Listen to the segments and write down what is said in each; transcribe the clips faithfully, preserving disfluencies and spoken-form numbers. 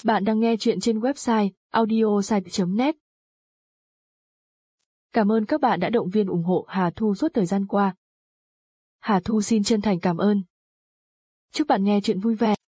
Bạn đang nghe chuyện trên website audiosite chấm net. Cảm ơn các bạn đã động viên ủng hộ Hà Thu suốt thời gian qua. Hà Thu xin chân thành cảm ơn. Chúc bạn nghe chuyện vui vẻ.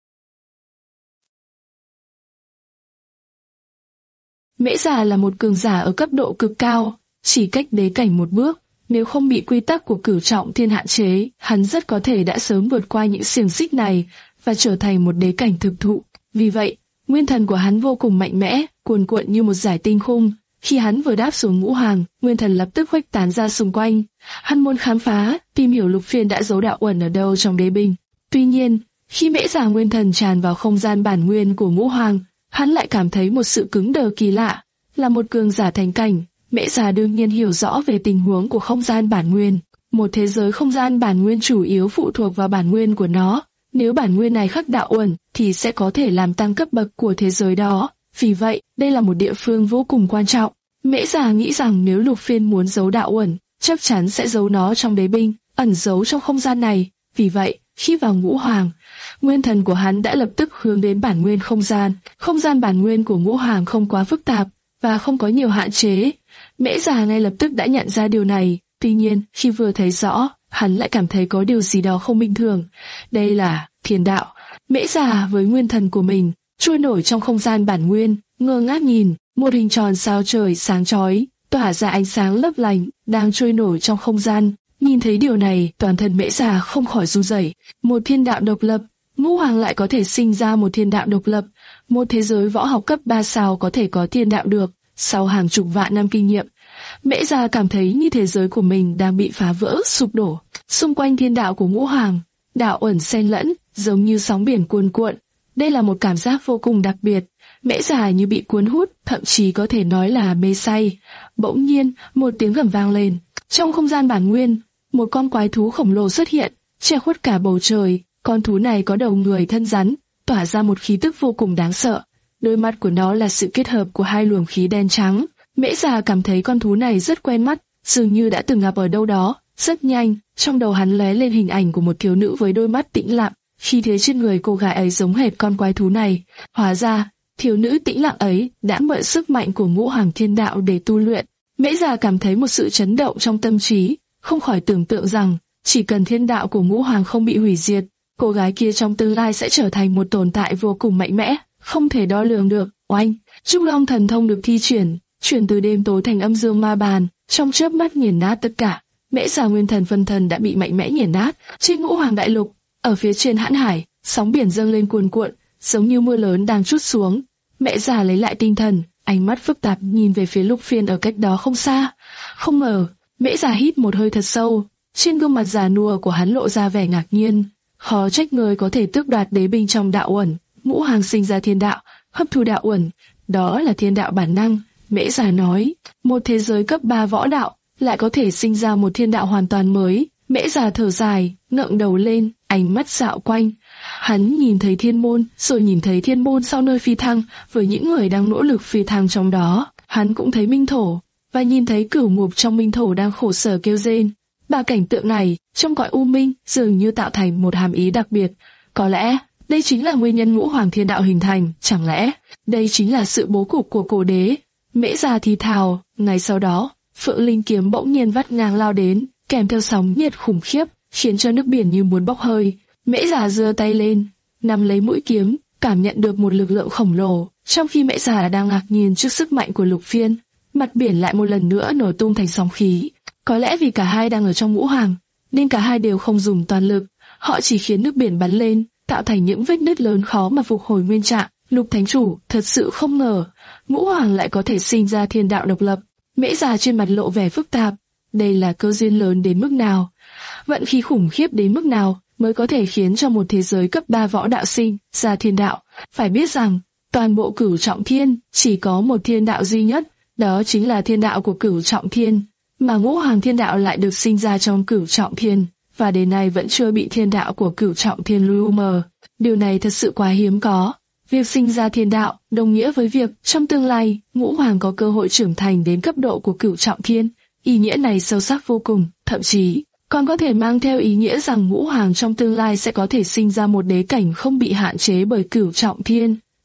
Mễ Già là một cường giả ở cấp độ cực cao, chỉ cách đế cảnh một bước. Nếu không bị quy tắc của cửu trọng thiên hạn chế, hắn rất có thể đã sớm vượt qua những xiềng xích này và trở thành một đế cảnh thực thụ. Vì vậy, nguyên thần của hắn vô cùng mạnh mẽ, cuồn cuộn như một dải tinh khung. Khi hắn vừa đáp xuống ngũ hoàng, nguyên thần lập tức khuếch tán ra xung quanh. Hắn muốn khám phá, tìm hiểu Lục Phiên đã giấu đạo uẩn ở đâu trong đế binh. Tuy nhiên, khi Mễ Già nguyên thần tràn vào không gian bản nguyên của ngũ hoàng, hắn lại cảm thấy một sự cứng đờ kỳ lạ. Là một cường giả thành cảnh, Mễ Già đương nhiên hiểu rõ về tình huống của không gian bản nguyên. Một thế giới không gian bản nguyên chủ yếu phụ thuộc vào bản nguyên của nó. Nếu bản nguyên này khắc đạo uẩn, thì sẽ có thể làm tăng cấp bậc của thế giới đó. Vì vậy, đây là một địa phương vô cùng quan trọng. Mễ Già nghĩ rằng nếu Lục Phiên muốn giấu đạo uẩn, chắc chắn sẽ giấu nó trong đế binh, ẩn giấu trong không gian này. Vì vậy, khi vào ngũ hoàng, nguyên thần của hắn đã lập tức hướng đến bản nguyên không gian. Không gian bản nguyên của ngũ hoàng không quá phức tạp và không có nhiều hạn chế. Mễ Già ngay lập tức đã nhận ra điều này. Tuy nhiên, khi vừa thấy rõ, hắn lại cảm thấy có điều gì đó không bình thường. Đây là thiên đạo. Mễ Già với nguyên thần của mình trôi nổi trong không gian bản nguyên, ngơ ngác nhìn một hình tròn sao trời sáng chói, tỏa ra ánh sáng lấp lánh, đang trôi nổi trong không gian. Nhìn thấy điều này, toàn thân Mễ Già không khỏi run rẩy. Một thiên đạo độc lập, ngũ hoàng lại có thể sinh ra một thiên đạo độc lập. Một thế giới võ học cấp ba sao có thể có thiên đạo được. Sau hàng chục vạn năm kinh nghiệm, Mễ Già cảm thấy như thế giới của mình đang bị phá vỡ, sụp đổ. Xung quanh thiên đạo của ngũ hoàng, đạo uẩn xen lẫn, giống như sóng biển cuồn cuộn. Đây là một cảm giác vô cùng đặc biệt. Mễ Già như bị cuốn hút, thậm chí có thể nói là mê say. Bỗng nhiên, một tiếng gầm vang lên. Trong không gian bản nguyên, một con quái thú khổng lồ xuất hiện, che khuất cả bầu trời. Con thú này có đầu người thân rắn, tỏa ra một khí tức vô cùng đáng sợ. Đôi mắt của nó là sự kết hợp của hai luồng khí đen trắng. Mễ Già cảm thấy con thú này rất quen mắt, dường như đã từng gặp ở đâu đó. Rất nhanh, trong đầu hắn lóe lên hình ảnh của một thiếu nữ với đôi mắt tĩnh lặng. Khi thế trên người cô gái ấy giống hệt con quái thú này. Hóa ra, thiếu nữ tĩnh lặng ấy đã mượn sức mạnh của ngũ hoàng thiên đạo để tu luyện. Mễ Già cảm thấy một sự chấn động trong tâm trí, không khỏi tưởng tượng rằng chỉ cần thiên đạo của ngũ hoàng không bị hủy diệt, cô gái kia trong tương lai sẽ trở thành một tồn tại vô cùng mạnh mẽ, không thể đo lường được. Oanh! Trúc Long thần thông được thi triển, chuyển từ đêm tối thành âm dương ma bàn, trong chớp mắt nghiền nát tất cả. Mễ Già nguyên thần phân thần đã bị mạnh mẽ nghiền nát. Trên ngũ hoàng đại lục, ở phía trên hãn hải, sóng biển dâng lên cuồn cuộn, giống như mưa lớn đang trút xuống. Mễ Già lấy lại tinh thần, ánh mắt phức tạp nhìn về phía Lục Phiên ở cách đó không xa. Không ngờ, Mễ Già hít một hơi thật sâu, trên gương mặt già nua của hắn lộ ra vẻ ngạc nhiên. Khó trách người có thể tước đoạt đế binh trong đạo uẩn. Ngũ hoàng sinh ra thiên đạo, hấp thu đạo uẩn, đó là thiên đạo bản năng. Mễ Già nói, một thế giới cấp ba võ đạo lại có thể sinh ra một thiên đạo hoàn toàn mới. Mễ Già thở dài, ngẩng đầu lên, ánh mắt dạo quanh. Hắn nhìn thấy thiên môn, rồi nhìn thấy thiên môn sau nơi phi thăng, với những người đang nỗ lực phi thăng trong đó. Hắn cũng thấy minh thổ, và nhìn thấy cửu ngục trong minh thổ đang khổ sở kêu rên. Ba cảnh tượng này, trong cõi u minh, dường như tạo thành một hàm ý đặc biệt. Có lẽ, đây chính là nguyên nhân ngũ hoàng thiên đạo hình thành, chẳng lẽ, đây chính là sự bố cục của cổ đế. Mễ Già thì thào, ngay sau đó, Phượng Linh kiếm bỗng nhiên vắt ngang lao đến, kèm theo sóng nhiệt khủng khiếp, khiến cho nước biển như muốn bốc hơi. Mễ Già giơ tay lên, nắm lấy mũi kiếm, cảm nhận được một lực lượng khổng lồ. Trong khi Mễ Già đang ngạc nhiên trước sức mạnh của Lục Phiên, mặt biển lại một lần nữa nổ tung thành sóng khí. Có lẽ vì cả hai đang ở trong ngũ hoàng, nên cả hai đều không dùng toàn lực, họ chỉ khiến nước biển bắn lên, tạo thành những vết nứt lớn khó mà phục hồi nguyên trạng. Lục Thánh Chủ thật sự không ngờ, ngũ hoàng lại có thể sinh ra thiên đạo độc lập. Mễ Già trên mặt lộ vẻ phức tạp. Đây là cơ duyên lớn đến mức nào, vận khí khủng khiếp đến mức nào mới có thể khiến cho một thế giới cấp ba võ đạo sinh ra thiên đạo. Phải biết rằng, toàn bộ cửu trọng thiên chỉ có một thiên đạo duy nhất, đó chính là thiên đạo của cửu trọng thiên, mà ngũ hoàng thiên đạo lại được sinh ra trong cửu trọng thiên, và đến nay vẫn chưa bị thiên đạo của cửu trọng thiên lu mờ. Điều này thật sự quá hiếm có. Việc sinh ra thiên đạo đồng nghĩa với việc trong tương lai ngũ hoàng có cơ hội trưởng thành đến cấp độ của cửu trọng thiên. Ý nghĩa này sâu sắc vô cùng, thậm chí còn có thể mang theo ý nghĩa rằng ngũ hoàng trong tương lai sẽ có thể sinh ra một đế cảnh không bị hạn chế bởi cửu trọng thiên.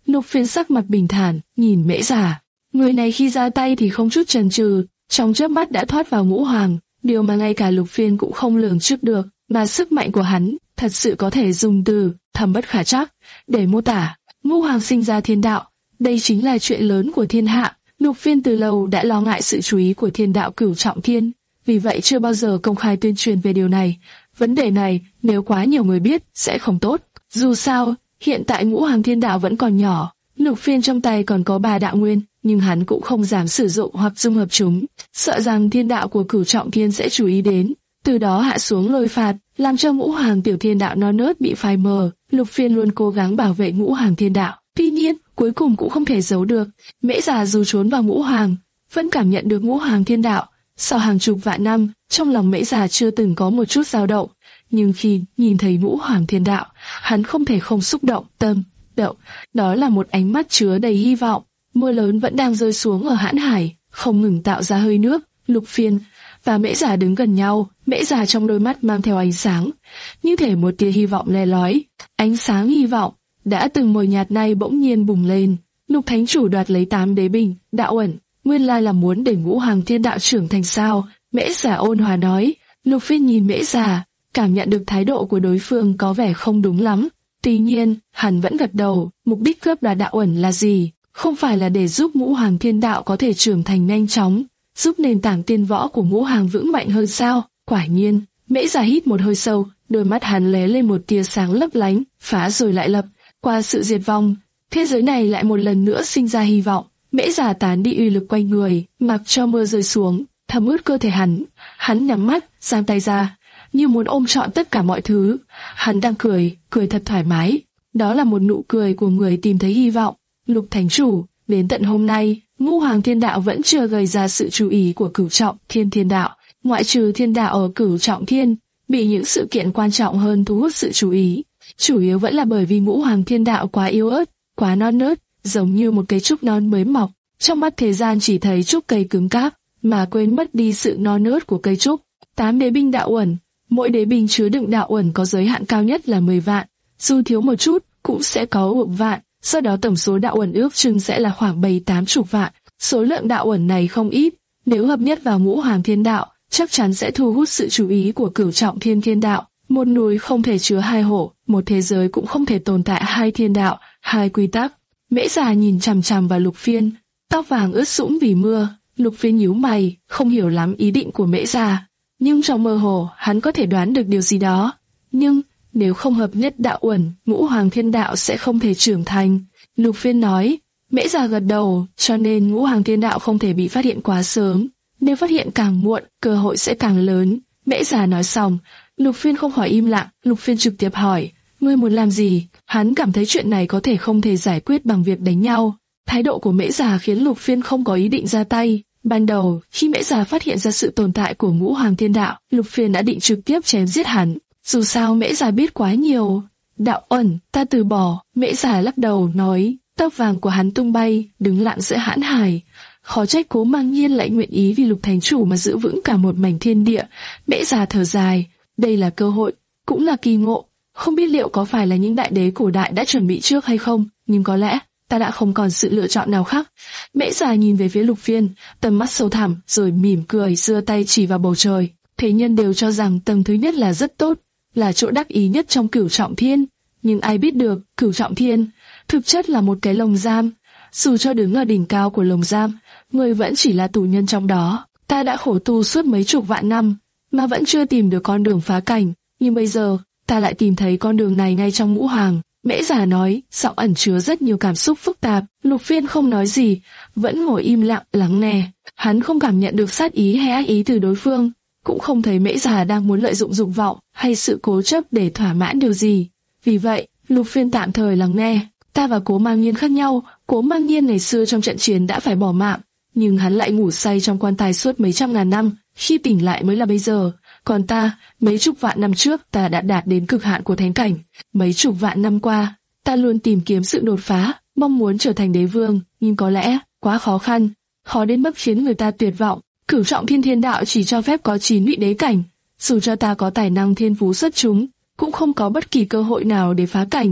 Lục Phiên sắc mặt bình thản, nhìn Mễ Già. Người này khi ra tay thì không chút chần chừ, trong chớp mắt đã thoát vào ngũ hoàng, điều mà ngay cả Lục Phiên cũng không lường trước được, mà sức mạnh của hắn thật sự có thể dùng từ thâm bất khả trắc để mô tả. Ngũ hoàng sinh ra thiên đạo, đây chính là chuyện lớn của thiên hạ. Lục Phiên từ lâu đã lo ngại sự chú ý của thiên đạo cửu trọng thiên, vì vậy chưa bao giờ công khai tuyên truyền về điều này. Vấn đề này nếu quá nhiều người biết sẽ không tốt. Dù sao, hiện tại ngũ hoàng thiên đạo vẫn còn nhỏ, Lục Phiên trong tay còn có ba đạo nguyên, nhưng hắn cũng không dám sử dụng hoặc dung hợp chúng, sợ rằng thiên đạo của cửu trọng thiên sẽ chú ý đến, từ đó hạ xuống lôi phạt, làm cho ngũ hoàng tiểu thiên đạo non nớt bị phai mờ. Lục Phiên luôn cố gắng bảo vệ ngũ hoàng thiên đạo, tuy nhiên cuối cùng cũng không thể giấu được. Mễ Già dù trốn vào ngũ hoàng, vẫn cảm nhận được ngũ hoàng thiên đạo. Sau hàng chục vạn năm, trong lòng Mễ Già chưa từng có một chút dao động, nhưng khi nhìn thấy ngũ hoàng thiên đạo, hắn không thể không xúc động tâm động. Đó là một ánh mắt chứa đầy hy vọng. Mưa lớn vẫn đang rơi xuống ở Hãn Hải, không ngừng tạo ra hơi nước. Lục Phiên và Mễ Già đứng gần nhau, Mễ Già trong đôi mắt mang theo ánh sáng, như thể một tia hy vọng le lói. Ánh sáng hy vọng đã từng mờ nhạt nay bỗng nhiên bùng lên. Lục Thánh Chủ đoạt lấy tám đế binh, đạo ẩn, nguyên lai là muốn để ngũ hoàng thiên đạo trưởng thành sao? Mễ Già ôn hòa nói. Lục Phiên nhìn Mễ Già, cảm nhận được thái độ của đối phương có vẻ không đúng lắm. Tuy nhiên, hắn vẫn gật đầu. Mục đích cướp đoạt đạo ẩn là gì? Không phải là để giúp ngũ hoàng thiên đạo có thể trưởng thành nhanh chóng, giúp nền tảng tiên võ của ngũ hoàng vững mạnh hơn sao? Quả nhiên, Mễ Già hít một hơi sâu, đôi mắt hắn lóe lên một tia sáng lấp lánh, phá rồi lại lập. Qua sự diệt vong, thế giới này lại một lần nữa sinh ra hy vọng. Mễ Già tán đi uy lực quanh người, mặc cho mưa rơi xuống, thấm ướt cơ thể hắn. Hắn nhắm mắt, giang tay ra, như muốn ôm trọn tất cả mọi thứ. Hắn đang cười, cười thật thoải mái. Đó là một nụ cười của người tìm thấy hy vọng. Lục Thánh Chủ, đến tận hôm nay, ngũ hoàng thiên đạo vẫn chưa gây ra sự chú ý của cửu trọng thiên thiên đạo. Ngoại trừ thiên đạo ở cửu trọng thiên, bị những sự kiện quan trọng hơn thu hút sự chú ý. Chủ yếu vẫn là bởi vì ngũ hoàng thiên đạo quá yếu ớt, quá non nớt, giống như một cây trúc non mới mọc. Trong mắt thế gian chỉ thấy trúc cây cứng cáp, mà quên mất đi sự non nớt của cây trúc. Tám đế binh đạo uẩn, mỗi đế binh chứa đựng đạo uẩn có giới hạn cao nhất là mười vạn, dù thiếu một chút cũng sẽ có một vạn. Sau đó tổng số đạo uẩn ước chừng sẽ là khoảng bảy tám chục vạn. Số lượng đạo uẩn này không ít, nếu hợp nhất vào ngũ hoàng thiên đạo, chắc chắn sẽ thu hút sự chú ý của cửu trọng thiên thiên đạo. Một núi không thể chứa hai hổ, một thế giới cũng không thể tồn tại hai thiên đạo, hai quy tắc. Mễ Già nhìn chằm chằm vào Lục Phiên, tóc vàng ướt sũng vì mưa. Lục Phiên nhíu mày, không hiểu lắm ý định của Mễ Già, nhưng trong mơ hồ hắn có thể đoán được điều gì đó. Nhưng nếu không hợp nhất đạo uẩn, ngũ hoàng thiên đạo sẽ không thể trưởng thành. Lục Phiên nói. Mễ Già gật đầu, cho nên ngũ hoàng thiên đạo không thể bị phát hiện quá sớm. Nếu phát hiện càng muộn, cơ hội sẽ càng lớn. Mễ Già nói xong, Lục Phiên không khỏi im lặng. Lục Phiên trực tiếp hỏi, ngươi muốn làm gì? Hắn cảm thấy chuyện này có thể không thể giải quyết bằng việc đánh nhau. Thái độ của Mễ Già khiến Lục Phiên không có ý định ra tay. Ban đầu, khi Mễ Già phát hiện ra sự tồn tại của ngũ hoàng thiên đạo, Lục Phiên đã định trực tiếp chém giết hắn. Dù sao Mễ Già biết quá nhiều. Đạo ẩn, ta từ bỏ. Mễ Già lắc đầu nói. Tóc vàng của hắn tung bay, đứng lặng giữa Hãn Hải. Khó trách Cố Mang Nhiên lại nguyện ý vì Lục Thánh Chủ mà giữ vững cả một mảnh thiên địa. Mễ Già thở dài, đây là cơ hội, cũng là kỳ ngộ. Không biết liệu có phải là những đại đế cổ đại đã chuẩn bị trước hay không, nhưng có lẽ ta đã không còn sự lựa chọn nào khác. Mễ Già nhìn về phía Lục Phiên, tầm mắt sâu thẳm, rồi mỉm cười giơ tay chỉ vào bầu trời. Thế nhân đều cho rằng tầng thứ nhất là rất tốt, là chỗ đắc ý nhất trong cửu trọng thiên, nhưng ai biết được cửu trọng thiên thực chất là một cái lồng giam. Dù cho đứng ở đỉnh cao của lồng giam, người vẫn chỉ là tù nhân trong đó. Ta đã khổ tu suốt mấy chục vạn năm, mà vẫn chưa tìm được con đường phá cảnh, nhưng bây giờ ta lại tìm thấy con đường này ngay trong ngũ hoàng. Mễ Già nói, giọng ẩn chứa rất nhiều cảm xúc phức tạp. Lục Phiên không nói gì, vẫn ngồi im lặng lắng nghe. Hắn không cảm nhận được sát ý hay ác ý từ đối phương, cũng không thấy Mễ Già đang muốn lợi dụng dục vọng hay sự cố chấp để thỏa mãn điều gì. Vì vậy, Lục Phiên tạm thời lắng nghe. Ta và Cố Mang Nhiên khác nhau. Cố Mang Nhiên ngày xưa trong trận chiến đã phải bỏ mạng, nhưng hắn lại ngủ say trong quan tài suốt mấy trăm ngàn năm, khi tỉnh lại mới là bây giờ. Còn ta, mấy chục vạn năm trước ta đã đạt đến cực hạn của thánh cảnh. Mấy chục vạn năm qua, ta luôn tìm kiếm sự đột phá, mong muốn trở thành đế vương, nhưng có lẽ quá khó khăn, khó đến mức khiến người ta tuyệt vọng. Cửu trọng thiên thiên đạo chỉ cho phép có chín vị đế cảnh, dù cho ta có tài năng thiên phú xuất chúng, cũng không có bất kỳ cơ hội nào để phá cảnh.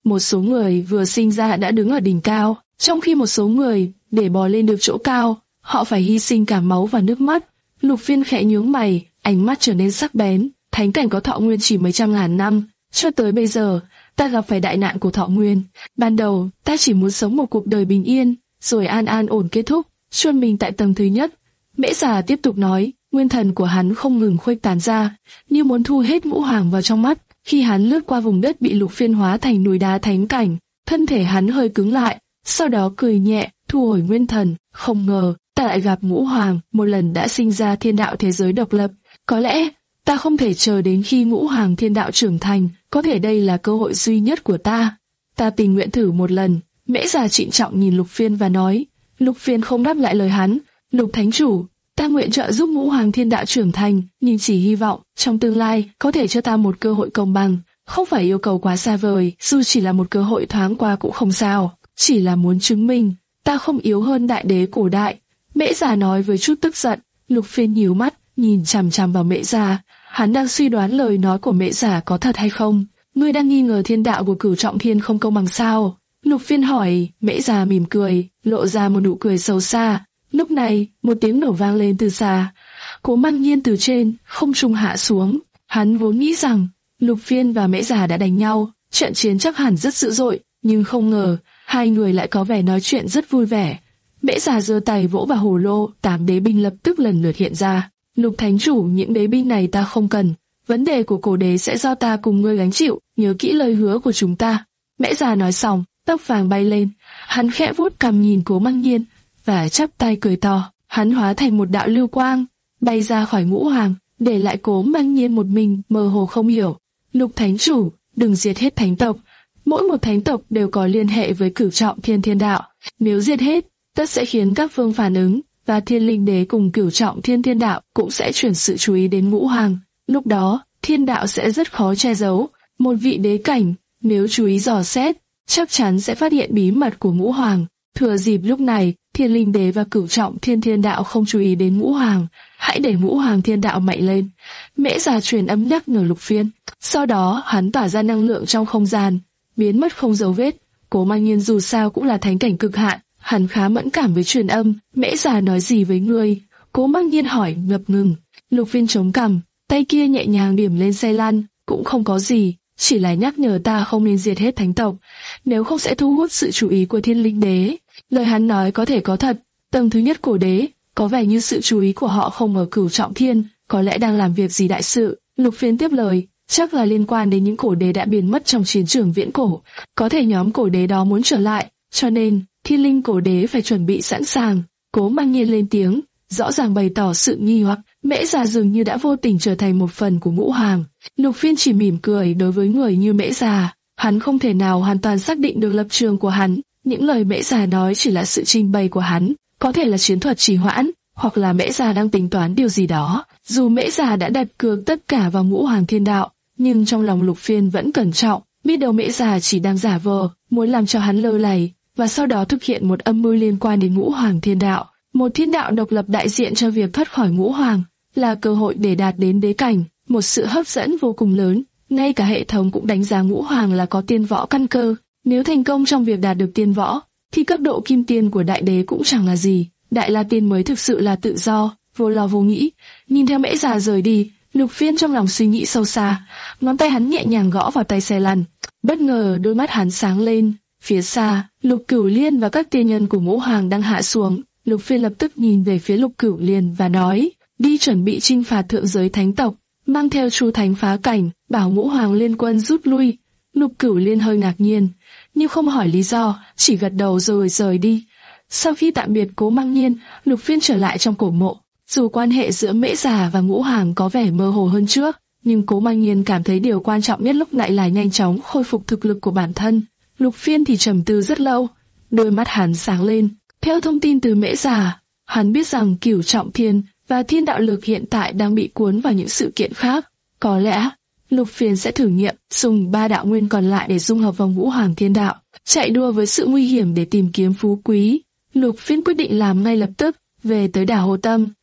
một số người vừa sinh ra đã đứng ở đỉnh cao, trong khi một số người, để bò lên được chỗ cao, họ phải hy sinh cả máu và nước mắt. Lục Phiên khẽ nhướng mày, ánh mắt trở nên sắc bén. Thánh cảnh có thọ nguyên chỉ mấy trăm ngàn năm, cho tới bây giờ, ta gặp phải đại nạn của thọ nguyên. Ban đầu, ta chỉ muốn sống một cuộc đời bình yên, rồi an an ổn kết thúc, chôn mình tại tầng thứ nhất. Mễ Già tiếp tục nói, nguyên thần của hắn không ngừng khuếch tán ra, như muốn thu hết ngũ hoàng vào trong mắt. Khi hắn lướt qua vùng đất bị Lục Phiên hóa thành núi đá thánh cảnh, thân thể hắn hơi cứng lại, sau đó cười nhẹ, thu hồi nguyên thần. Không ngờ, ta lại gặp ngũ hoàng, một lần đã sinh ra thiên đạo thế giới độc lập. Có lẽ, ta không thể chờ đến khi ngũ hoàng thiên đạo trưởng thành, có thể đây là cơ hội duy nhất của ta. Ta tình nguyện thử một lần. Mễ Già trịnh trọng nhìn Lục Phiên và nói. Lục Phiên không đáp lại lời hắn. Lục Thánh Chủ, ta nguyện trợ giúp ngũ hoàng thiên đạo trưởng thành, nhưng chỉ hy vọng trong tương lai có thể cho ta một cơ hội công bằng, không phải yêu cầu quá xa vời, dù chỉ là một cơ hội thoáng qua cũng không sao, chỉ là muốn chứng minh ta không yếu hơn đại đế cổ đại. Mễ Già nói với chút tức giận. Lục Phiên nhíu mắt, nhìn chằm chằm vào Mễ Già. Hắn đang suy đoán lời nói của Mễ Già có thật hay không. Ngươi đang nghi ngờ thiên đạo của Cửu Trọng Thiên không công bằng sao? Lục Phiên hỏi. Mễ Già mỉm cười, lộ ra một nụ cười xấu xa. Lúc này, một tiếng nổ vang lên từ xa. Cố Mang Nhiên từ trên không trung hạ xuống. Hắn vốn nghĩ rằng Lục Phiên và Mễ Già đã đánh nhau, trận chiến chắc hẳn rất dữ dội, nhưng không ngờ hai người lại có vẻ nói chuyện rất vui vẻ. Mễ Già giơ tay vỗ vào hồ lô, tám đế binh lập tức lần lượt hiện ra. Lục Thánh Chủ, những đế binh này ta không cần, vấn đề của cổ đế sẽ do ta cùng ngươi gánh chịu, nhớ kỹ lời hứa của chúng ta. Mễ Già nói xong, tóc vàng bay lên, hắn khẽ vuốt cằm nhìn Cố Mang Nhiên và chắp tay cười to. Hắn hóa thành một đạo lưu quang, bay ra khỏi ngũ hoàng, để lại Cố Mang Nhiên một mình mơ hồ không hiểu. Lục Thánh Chủ, đừng diệt hết thánh tộc. Mỗi một thánh tộc đều có liên hệ với Cửu Trọng Thiên Thiên Đạo. Nếu diệt hết, tất sẽ khiến các phương phản ứng, và Thiên Linh Đế cùng Cửu Trọng Thiên Thiên Đạo cũng sẽ chuyển sự chú ý đến ngũ hoàng. Lúc đó, thiên đạo sẽ rất khó che giấu. Một vị đế cảnh, nếu chú ý dò xét, chắc chắn sẽ phát hiện bí mật của ngũ hoàng. Thừa dịp lúc này, Thiên Linh Đế và Cửu Trọng Thiên Thiên Đạo không chú ý đến ngũ hoàng, hãy để ngũ hoàng thiên đạo mạnh lên. Mễ Già truyền âm nhắc nhở Lục Phiên. Sau đó, hắn tỏa ra năng lượng trong không gian, biến mất không dấu vết. Cố Mang Nhiên dù sao cũng là thánh cảnh cực hạn, hắn khá mẫn cảm với truyền âm. Mễ Già nói gì với ngươi? Cố Mang Nhiên hỏi ngập ngừng. Lục Phiên chống cằm, tay kia nhẹ nhàng điểm lên xe lăn. Cũng không có gì, chỉ là nhắc nhở ta không nên diệt hết thánh tộc, nếu không sẽ thu hút sự chú ý của Thiên Linh Đế. Lời hắn nói có thể có thật. Tầng thứ nhất cổ đế, có vẻ như sự chú ý của họ không ở Cửu Trọng Thiên, có lẽ đang làm việc gì đại sự. Lục Phiên tiếp lời, chắc là liên quan đến những cổ đế đã biến mất trong chiến trường viễn cổ. Có thể nhóm cổ đế đó muốn trở lại, cho nên Thiên Linh cổ đế phải chuẩn bị sẵn sàng. Cố Mang Nhiên lên tiếng, rõ ràng bày tỏ sự nghi hoặc. Mễ Già dường như đã vô tình trở thành một phần của ngũ hoàng. Lục Phiên chỉ mỉm cười. Đối với người như Mễ Già, hắn không thể nào hoàn toàn xác định được lập trường của hắn. Những lời Mễ Già nói chỉ là sự trình bày của hắn, có thể là chiến thuật trì hoãn, hoặc là Mễ Già đang tính toán điều gì đó. Dù Mễ Già đã đặt cược tất cả vào ngũ hoàng thiên đạo, nhưng trong lòng Lục Phiên vẫn cẩn trọng, biết đâu Mễ Già chỉ đang giả vờ, muốn làm cho hắn lơ lầy, và sau đó thực hiện một âm mưu liên quan đến ngũ hoàng thiên đạo. Một thiên đạo độc lập đại diện cho việc thoát khỏi ngũ hoàng, là cơ hội để đạt đến đế cảnh, một sự hấp dẫn vô cùng lớn. Ngay cả hệ thống cũng đánh giá ngũ hoàng là có tiên võ căn cơ. Nếu thành công trong việc đạt được tiên võ, thì cấp độ kim tiên của đại đế cũng chẳng là gì. Đại La Tiên mới thực sự là tự do, vô lo vô nghĩ. Nhìn theo Mễ Già rời đi, Lục Phiên trong lòng suy nghĩ sâu xa, ngón tay hắn nhẹ nhàng gõ vào tay xe lăn. Bất ngờ đôi mắt hắn sáng lên. Phía xa, Lục Cửu Liên và các tiên nhân của ngũ hoàng đang hạ xuống. Lục Phiên lập tức nhìn về phía Lục Cửu Liên và nói, đi chuẩn bị chinh phạt thượng giới thánh tộc, mang theo Chu Thánh phá cảnh, bảo ngũ hoàng liên quân rút lui. Lục Cửu Liên hơi ngạc nhiên, nhưng không hỏi lý do, chỉ gật đầu rồi rời đi. Sau khi tạm biệt Cố Mang Nhiên, Lục Phiên trở lại trong cổ mộ. Dù quan hệ giữa Mễ Già và ngũ hoàng có vẻ mơ hồ hơn trước, nhưng Cố Mang Nhiên cảm thấy điều quan trọng nhất lúc này là nhanh chóng khôi phục thực lực của bản thân. Lục Phiên thì trầm tư rất lâu, đôi mắt hắn sáng lên. Theo thông tin từ Mễ Già, hắn biết rằng Cửu Trọng Thiên và Thiên Đạo Lực hiện tại đang bị cuốn vào những sự kiện khác. Có lẽ Lục Phiên sẽ thử nghiệm dùng ba đạo nguyên còn lại để dung hợp vào ngũ hoàng thiên đạo, chạy đua với sự nguy hiểm để tìm kiếm phú quý. Lục Phiên quyết định làm ngay lập tức. Về tới đảo Hồ Tâm,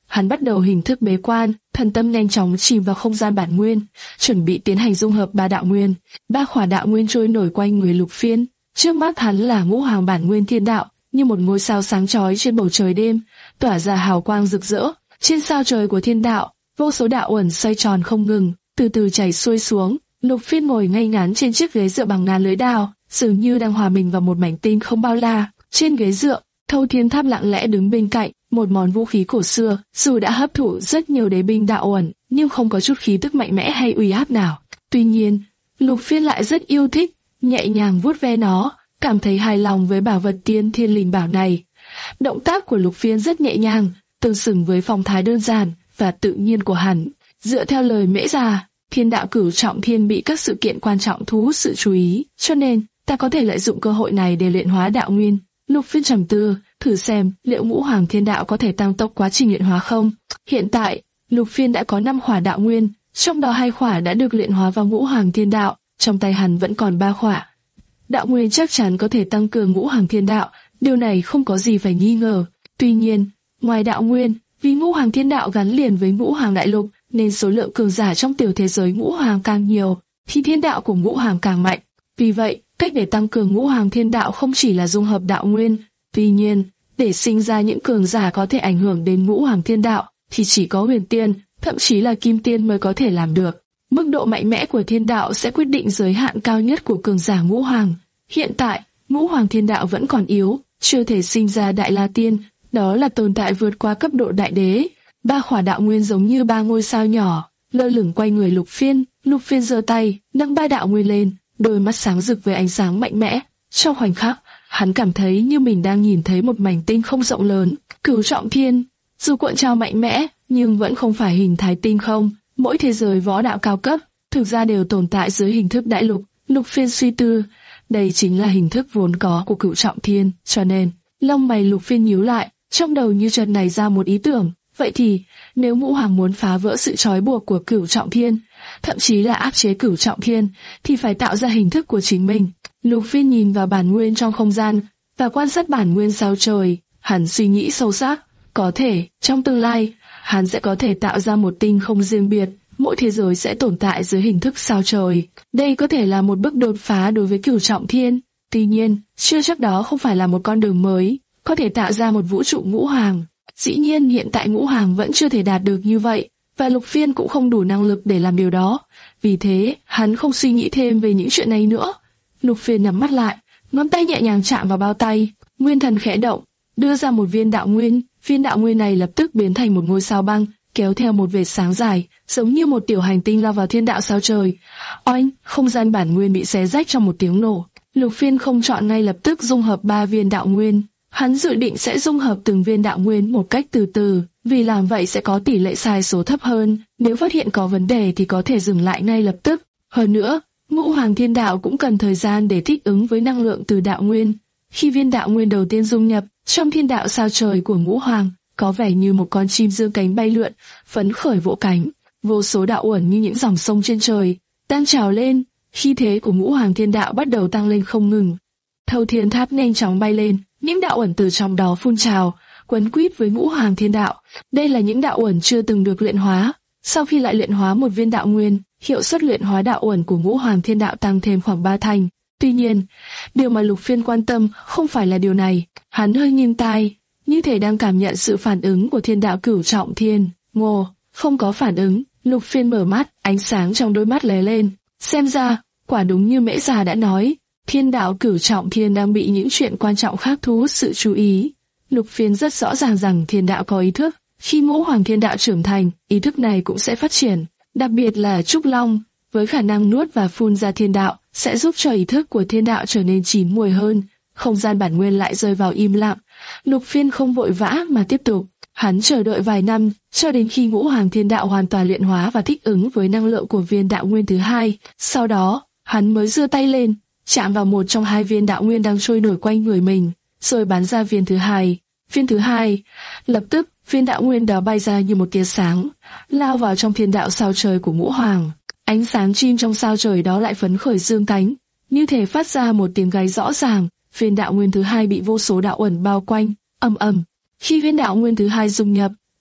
hắn bắt đầu hình thức bế quan, thần tâm nhanh chóng chìm vào không gian bản nguyên, chuẩn bị tiến hành dung hợp ba đạo nguyên. Ba khỏa đạo nguyên trôi nổi quanh người Lục Phiên, trước mắt hắn là ngũ hoàng bản nguyên thiên đạo, như một ngôi sao sáng chói trên bầu trời đêm, tỏa ra hào quang rực rỡ. Trên sao trời của thiên đạo, vô số đạo uẩn xoay tròn không ngừng, từ từ chảy xuôi xuống. Lục Phiên ngồi ngay ngắn trên chiếc ghế dựa bằng ngàn lưỡi đao, dường như đang hòa mình vào một mảnh tinh không bao la. Trên ghế dựa, Thâu Thiên Tháp lặng lẽ đứng bên cạnh, một món vũ khí cổ xưa, dù đã hấp thụ rất nhiều đế binh đạo uẩn, nhưng không có chút khí tức mạnh mẽ hay uy áp nào. Tuy nhiên, Lục Phiên lại rất yêu thích, nhẹ nhàng vuốt ve nó, cảm thấy hài lòng với bảo vật tiên thiên linh bảo này. Động tác của Lục Phiên rất nhẹ nhàng, tương xứng với phong thái đơn giản và tự nhiên của hắn. Dựa theo lời Mễ Già, thiên đạo cửu trọng thiên bị các sự kiện quan trọng thu hút sự chú ý, cho nên ta có thể lợi dụng cơ hội này để luyện hóa đạo nguyên. Lục Phiên trầm tư, thử xem liệu ngũ hoàng thiên đạo có thể tăng tốc quá trình luyện hóa không. Hiện tại, Lục Phiên đã có năm khỏa đạo nguyên, trong đó hai khỏa đã được luyện hóa vào ngũ hoàng thiên đạo, trong tay hắn vẫn còn ba khỏa. Đạo nguyên chắc chắn có thể tăng cường ngũ hoàng thiên đạo, điều này không có gì phải nghi ngờ. Tuy nhiên, ngoài đạo nguyên, vì ngũ hoàng thiên đạo gắn liền với ngũ hoàng đại lục, nên số lượng cường giả trong tiểu thế giới ngũ hoàng càng nhiều, thì thiên đạo của ngũ hoàng càng mạnh. Vì vậy, cách để tăng cường ngũ hoàng thiên đạo không chỉ là dung hợp đạo nguyên. Tuy nhiên, để sinh ra những cường giả có thể ảnh hưởng đến ngũ hoàng thiên đạo, thì chỉ có huyền tiên, thậm chí là kim tiên mới có thể làm được. Mức độ mạnh mẽ của thiên đạo sẽ quyết định giới hạn cao nhất của cường giả ngũ hoàng. Hiện tại, ngũ hoàng thiên đạo vẫn còn yếu, chưa thể sinh ra đại la tiên, đó là tồn tại vượt qua cấp độ đại đế. Ba khỏa đạo nguyên giống như ba ngôi sao nhỏ, lơ lửng quanh người Lục Phiên. Lục Phiên giơ tay, nâng ba đạo nguyên lên, đôi mắt sáng rực với ánh sáng mạnh mẽ. Trong khoảnh khắc, hắn cảm thấy như mình đang nhìn thấy một mảnh tinh không rộng lớn. Cửu trọng thiên, dù cuộn trào mạnh mẽ, nhưng vẫn không phải hình thái tinh không. Mỗi thế giới võ đạo cao cấp, thực ra đều tồn tại dưới hình thức đại lục. Lục Phiên suy tư, đây chính là hình thức vốn có của cửu trọng thiên, cho nên lông mày Lục Phiên nhíu lại, trong đầu như chợt nảy ra một ý tưởng. Vậy thì, nếu ngũ hoàng muốn phá vỡ sự trói buộc của cửu trọng thiên, thậm chí là áp chế cửu trọng thiên, thì phải tạo ra hình thức của chính mình. Lục Phiên nhìn vào bản nguyên trong không gian và quan sát bản nguyên sao trời. Hắn suy nghĩ sâu sắc, có thể trong tương lai hắn sẽ có thể tạo ra một tinh không riêng biệt, mỗi thế giới sẽ tồn tại dưới hình thức sao trời. Đây có thể là một bước đột phá đối với cửu trọng thiên. Tuy nhiên, chưa chắc đó không phải là một con đường mới, có thể tạo ra một vũ trụ ngũ hoàng. Dĩ nhiên hiện tại ngũ hoàng vẫn chưa thể đạt được như vậy, và Lục Phiên cũng không đủ năng lực để làm điều đó. Vì thế, hắn không suy nghĩ thêm về những chuyện này nữa. Lục Phiên nhắm mắt lại, ngón tay nhẹ nhàng chạm vào bao tay, nguyên thần khẽ động, đưa ra một viên đạo nguyên. Viên đạo nguyên này lập tức biến thành một ngôi sao băng, kéo theo một vệt sáng dài, giống như một tiểu hành tinh lao vào thiên đạo sao trời. Oanh, không gian bản nguyên bị xé rách trong một tiếng nổ. Lục Phiên không chọn ngay lập tức dung hợp ba viên đạo nguyên. Hắn dự định sẽ dung hợp từng viên đạo nguyên một cách từ từ, vì làm vậy sẽ có tỷ lệ sai số thấp hơn. Nếu phát hiện có vấn đề thì có thể dừng lại ngay lập tức. Hơn nữa, ngũ hoàng thiên đạo cũng cần thời gian để thích ứng với năng lượng từ đạo nguyên. Khi viên đạo nguyên đầu tiên dung nhập trong thiên đạo sao trời của ngũ hoàng, có vẻ như một con chim dương cánh bay lượn, phấn khởi vỗ cánh. Vô số đạo uẩn như những dòng sông trên trời đang trào lên. Khí thế của ngũ hoàng thiên đạo bắt đầu tăng lên không ngừng. Thâu Thiên Tháp nhanh chóng bay lên, những đạo uẩn từ trong đó phun trào, quấn quýt với ngũ hoàng thiên đạo. Đây là những đạo uẩn chưa từng được luyện hóa. Sau khi lại luyện hóa một viên đạo nguyên, hiệu suất luyện hóa đạo uẩn của ngũ hoàng thiên đạo tăng thêm khoảng ba thành. Tuy nhiên, điều mà Lục Phiên quan tâm không phải là điều này. Hắn hơi nghiêng tai, như thể đang cảm nhận sự phản ứng của thiên đạo cửu trọng thiên. Ngô, không có phản ứng. Lục Phiên mở mắt, ánh sáng trong đôi mắt lóe lên. Xem ra, quả đúng như Mễ Già đã nói, thiên đạo cửu trọng thiên đang bị những chuyện quan trọng khác thu hút sự chú ý. Lục Phiên rất rõ ràng rằng thiên đạo có ý thức. Khi ngũ hoàng thiên đạo trưởng thành, ý thức này cũng sẽ phát triển. Đặc biệt là Trúc Long, với khả năng nuốt và phun ra thiên đạo, sẽ giúp cho ý thức của thiên đạo trở nên chín mùi hơn. Không gian bản nguyên lại rơi vào im lặng. Lục Phiên không vội vã mà tiếp tục. Hắn chờ đợi vài năm, cho đến khi ngũ hoàng thiên đạo hoàn toàn luyện hóa và thích ứng với năng lượng của viên đạo nguyên thứ hai. Sau đó, hắn mới giơ tay lên, chạm vào một trong hai viên đạo nguyên đang trôi nổi quanh người mình, rồi bắn ra viên thứ hai. Viên thứ hai, lập tức, viên đạo nguyên đó bay ra như một tia sáng, lao vào trong thiên đạo sao trời của ngũ hoàng. Ánh sáng chim trong sao trời đó lại phấn khởi dương cánh, như thể phát ra một tiếng gáy rõ ràng. Viên đạo nguyên thứ hai bị vô số đạo uẩn bao quanh, ầm ầm. Khi viên đạo nguyên thứ hai dung nhập,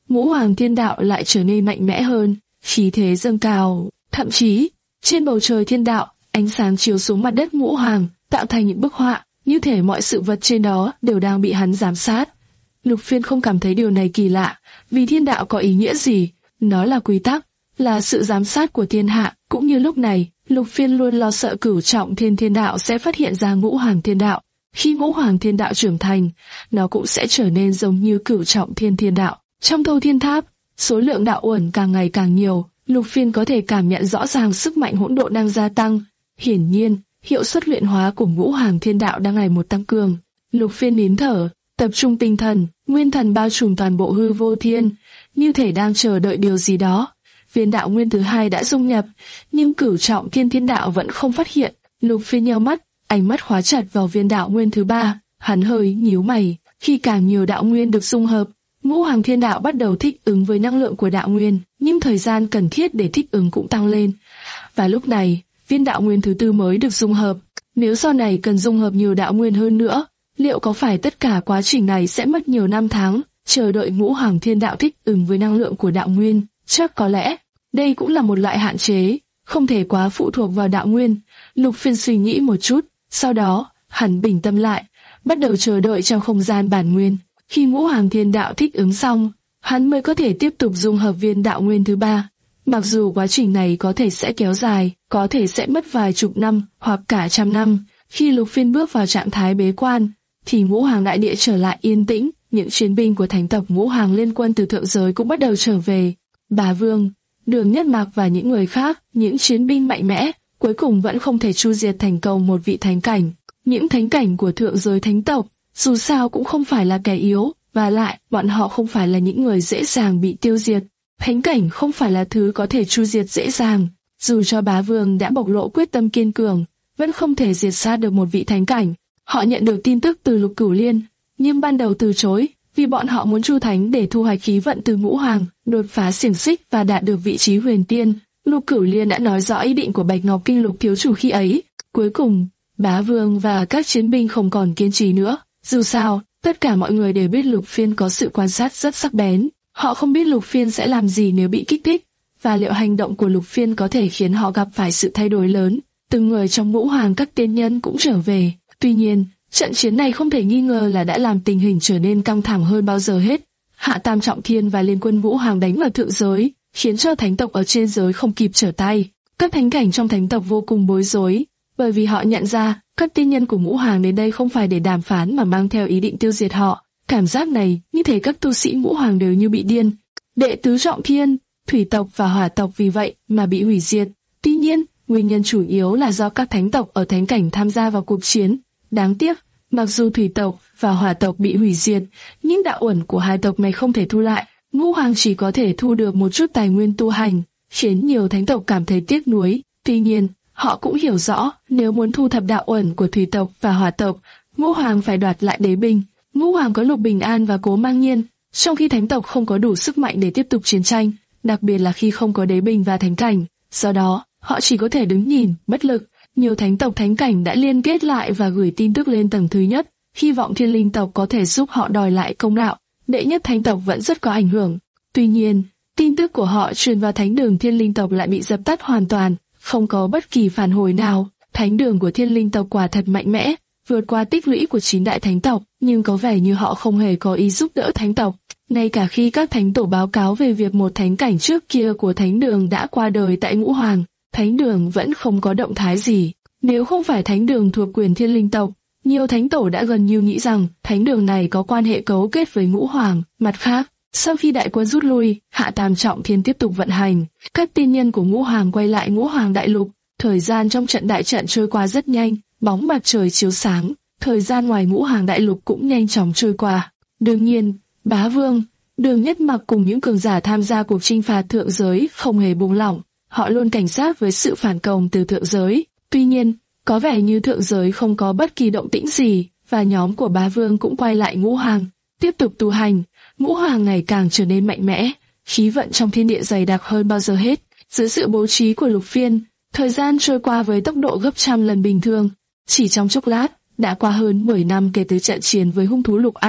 Ngũ Hoàng Thiên Đạo lại trở nên mạnh mẽ hơn, khí thế dâng cao, thậm chí trên bầu trời thiên đạo, ánh sáng chiếu xuống mặt đất Ngũ Hoàng, tạo thành những bức họa, như thể mọi sự vật trên đó đều đang bị hắn giám sát. Lục Phiên không cảm thấy điều này kỳ lạ, vì thiên đạo có ý nghĩa gì? Nó là quy tắc, là sự giám sát của thiên hạ. Cũng như lúc này, Lục Phiên luôn lo sợ Cửu Trọng Thiên Thiên Đạo sẽ phát hiện ra Ngũ Hoàng Thiên Đạo. Khi Ngũ Hoàng Thiên Đạo trưởng thành, nó cũng sẽ trở nên giống như Cửu Trọng Thiên Thiên Đạo. Trong Thâu Thiên Tháp, số lượng đạo uẩn càng ngày càng nhiều, Lục Phiên có thể cảm nhận rõ ràng sức mạnh hỗn độn đang gia tăng. Hiển nhiên, hiệu suất luyện hóa của Ngũ Hoàng Thiên Đạo đang ngày một tăng cường. Lục Phiên nín thở, tập trung tinh thần, nguyên thần bao trùm toàn bộ hư vô thiên, như thể đang chờ đợi điều gì đó. Viên đạo nguyên thứ hai đã dung nhập, nhưng Cửu Trọng Thiên Thiên Đạo vẫn không phát hiện. Lục Phiên nheo mắt, ánh mắt khóa chặt vào viên đạo nguyên thứ ba, hắn hơi nhíu mày. Khi càng nhiều đạo nguyên được dung hợp, Ngũ Hoàng Thiên Đạo bắt đầu thích ứng với năng lượng của đạo nguyên, nhưng thời gian cần thiết để thích ứng cũng tăng lên. Và lúc này, viên đạo nguyên thứ tư mới được dung hợp. Nếu sau này cần dung hợp nhiều đạo nguyên hơn nữa, liệu có phải tất cả quá trình này sẽ mất nhiều năm tháng, chờ đợi Ngũ Hoàng Thiên Đạo thích ứng với năng lượng của đạo nguyên? Chắc có lẽ, đây cũng là một loại hạn chế, không thể quá phụ thuộc vào đạo nguyên. Lục Phiên suy nghĩ một chút, sau đó, hắn bình tâm lại, bắt đầu chờ đợi trong không gian bản nguyên. Khi Ngũ Hoàng Thiên Đạo thích ứng xong, hắn mới có thể tiếp tục dung hợp viên đạo nguyên thứ ba. Mặc dù quá trình này có thể sẽ kéo dài, có thể sẽ mất vài chục năm hoặc cả trăm năm. Khi Lục Phiên bước vào trạng thái bế quan, thì Ngũ Hoàng Đại Địa trở lại yên tĩnh. Những chiến binh của thánh tộc Ngũ Hoàng liên quân từ thượng giới cũng bắt đầu trở về. Bá Vương, Đường Nhất Mạc và những người khác, những chiến binh mạnh mẽ, cuối cùng vẫn không thể tru diệt thành công một vị thánh cảnh. Những thánh cảnh của thượng giới thánh tộc, dù sao cũng không phải là kẻ yếu, và lại, bọn họ không phải là những người dễ dàng bị tiêu diệt. Thánh cảnh không phải là thứ có thể tru diệt dễ dàng. Dù cho Bá Vương đã bộc lộ quyết tâm kiên cường, vẫn không thể diệt sát được một vị thánh cảnh. Họ nhận được tin tức từ Lục Cửu Liên, nhưng ban đầu từ chối, vì bọn họ muốn chu thánh để thu hoạch khí vận từ Ngũ Hoàng, đột phá xiềng xích và đạt được vị trí huyền tiên. Lục Cửu Liên đã nói rõ ý định của Bạch Ngọc Kinh Lục thiếu chủ khi ấy. Cuối cùng, Bá Vương và các chiến binh không còn kiên trì nữa. Dù sao, tất cả mọi người đều biết Lục Phiên có sự quan sát rất sắc bén. Họ không biết Lục Phiên sẽ làm gì nếu bị kích thích, và liệu hành động của Lục Phiên có thể khiến họ gặp phải sự thay đổi lớn. Từng người trong Ngũ Hoàng các tiên nhân cũng trở về. Tuy nhiên, trận chiến này không thể nghi ngờ là đã làm tình hình trở nên căng thẳng hơn bao giờ hết. Hạ Tam Trọng Thiên và liên quân Ngũ Hoàng đánh vào thượng giới, khiến cho thánh tộc ở trên giới không kịp trở tay. Các thánh cảnh trong thánh tộc vô cùng bối rối, bởi vì họ nhận ra các tiên nhân của Ngũ Hoàng đến đây không phải để đàm phán mà mang theo ý định tiêu diệt họ. Cảm giác này, như thể các tu sĩ Ngũ Hoàng đều như bị điên. Đệ tứ Trọng Thiên, thủy tộc và hỏa tộc vì vậy mà bị hủy diệt. Tuy nhiên, nguyên nhân chủ yếu là do các thánh tộc ở thánh cảnh tham gia vào cuộc chiến. Đáng tiếc, mặc dù thủy tộc và hỏa tộc bị hủy diệt, nhưng đạo uẩn của hai tộc này không thể thu lại. Ngũ Hoàng chỉ có thể thu được một chút tài nguyên tu hành, khiến nhiều thánh tộc cảm thấy tiếc nuối. Tuy nhiên, họ cũng hiểu rõ, nếu muốn thu thập đạo uẩn của thủy tộc và hỏa tộc, Ngũ Hoàng phải đoạt lại đế binh. Ngũ Hoàng có Lục Bình An và Cố Mang Nhiên, trong khi thánh tộc không có đủ sức mạnh để tiếp tục chiến tranh, đặc biệt là khi không có đế binh và thánh cảnh. Do đó, họ chỉ có thể đứng nhìn, bất lực. Nhiều thánh tộc thánh cảnh đã liên kết lại và gửi tin tức lên tầng thứ nhất, hy vọng Thiên Linh tộc có thể giúp họ đòi lại công đạo. Đệ nhất thánh tộc vẫn rất có ảnh hưởng. Tuy nhiên, tin tức của họ truyền vào thánh đường Thiên Linh tộc lại bị dập tắt hoàn toàn, không có bất kỳ phản hồi nào. Thánh đường của Thiên Linh tộc quả thật mạnh mẽ, vượt qua tích lũy của chín đại thánh tộc, nhưng có vẻ như họ không hề có ý giúp đỡ thánh tộc. Ngay cả khi các thánh tổ báo cáo về việc một thánh cảnh trước kia của thánh đường đã qua đời tại Ngũ Hoàng, thánh đường vẫn không có động thái gì. Nếu không phải thánh đường thuộc quyền Thiên Linh tộc, nhiều thánh tổ đã gần như nghĩ rằng thánh đường này có quan hệ cấu kết với Ngũ Hoàng. Mặt khác, sau khi đại quân rút lui, Hạ Tam Trọng Thiên tiếp tục vận hành, các tiên nhân của Ngũ Hoàng quay lại Ngũ Hoàng đại lục. Thời gian trong trận đại trận trôi qua rất nhanh, bóng mặt trời chiếu sáng, thời gian ngoài Ngũ Hoàng đại lục cũng nhanh chóng trôi qua. Đương nhiên, Bá Vương, Đường Nhất Mặc cùng những cường giả tham gia cuộc chinh phạt thượng giới không hề buông lỏng, họ luôn cảnh giác với sự phản công từ thượng giới. Tuy nhiên, có vẻ như thượng giới không có bất kỳ động tĩnh gì, và nhóm của Bá Vương cũng quay lại Ngũ Hoàng, tiếp tục tu hành. Ngũ Hoàng ngày càng trở nên mạnh mẽ, khí vận trong thiên địa dày đặc hơn bao giờ hết. Dưới sự bố trí của Lục Phiên, thời gian trôi qua với tốc độ gấp trăm lần bình thường. Chỉ trong chốc lát, đã qua hơn mười năm kể từ trận chiến với hung thú Lục Anh,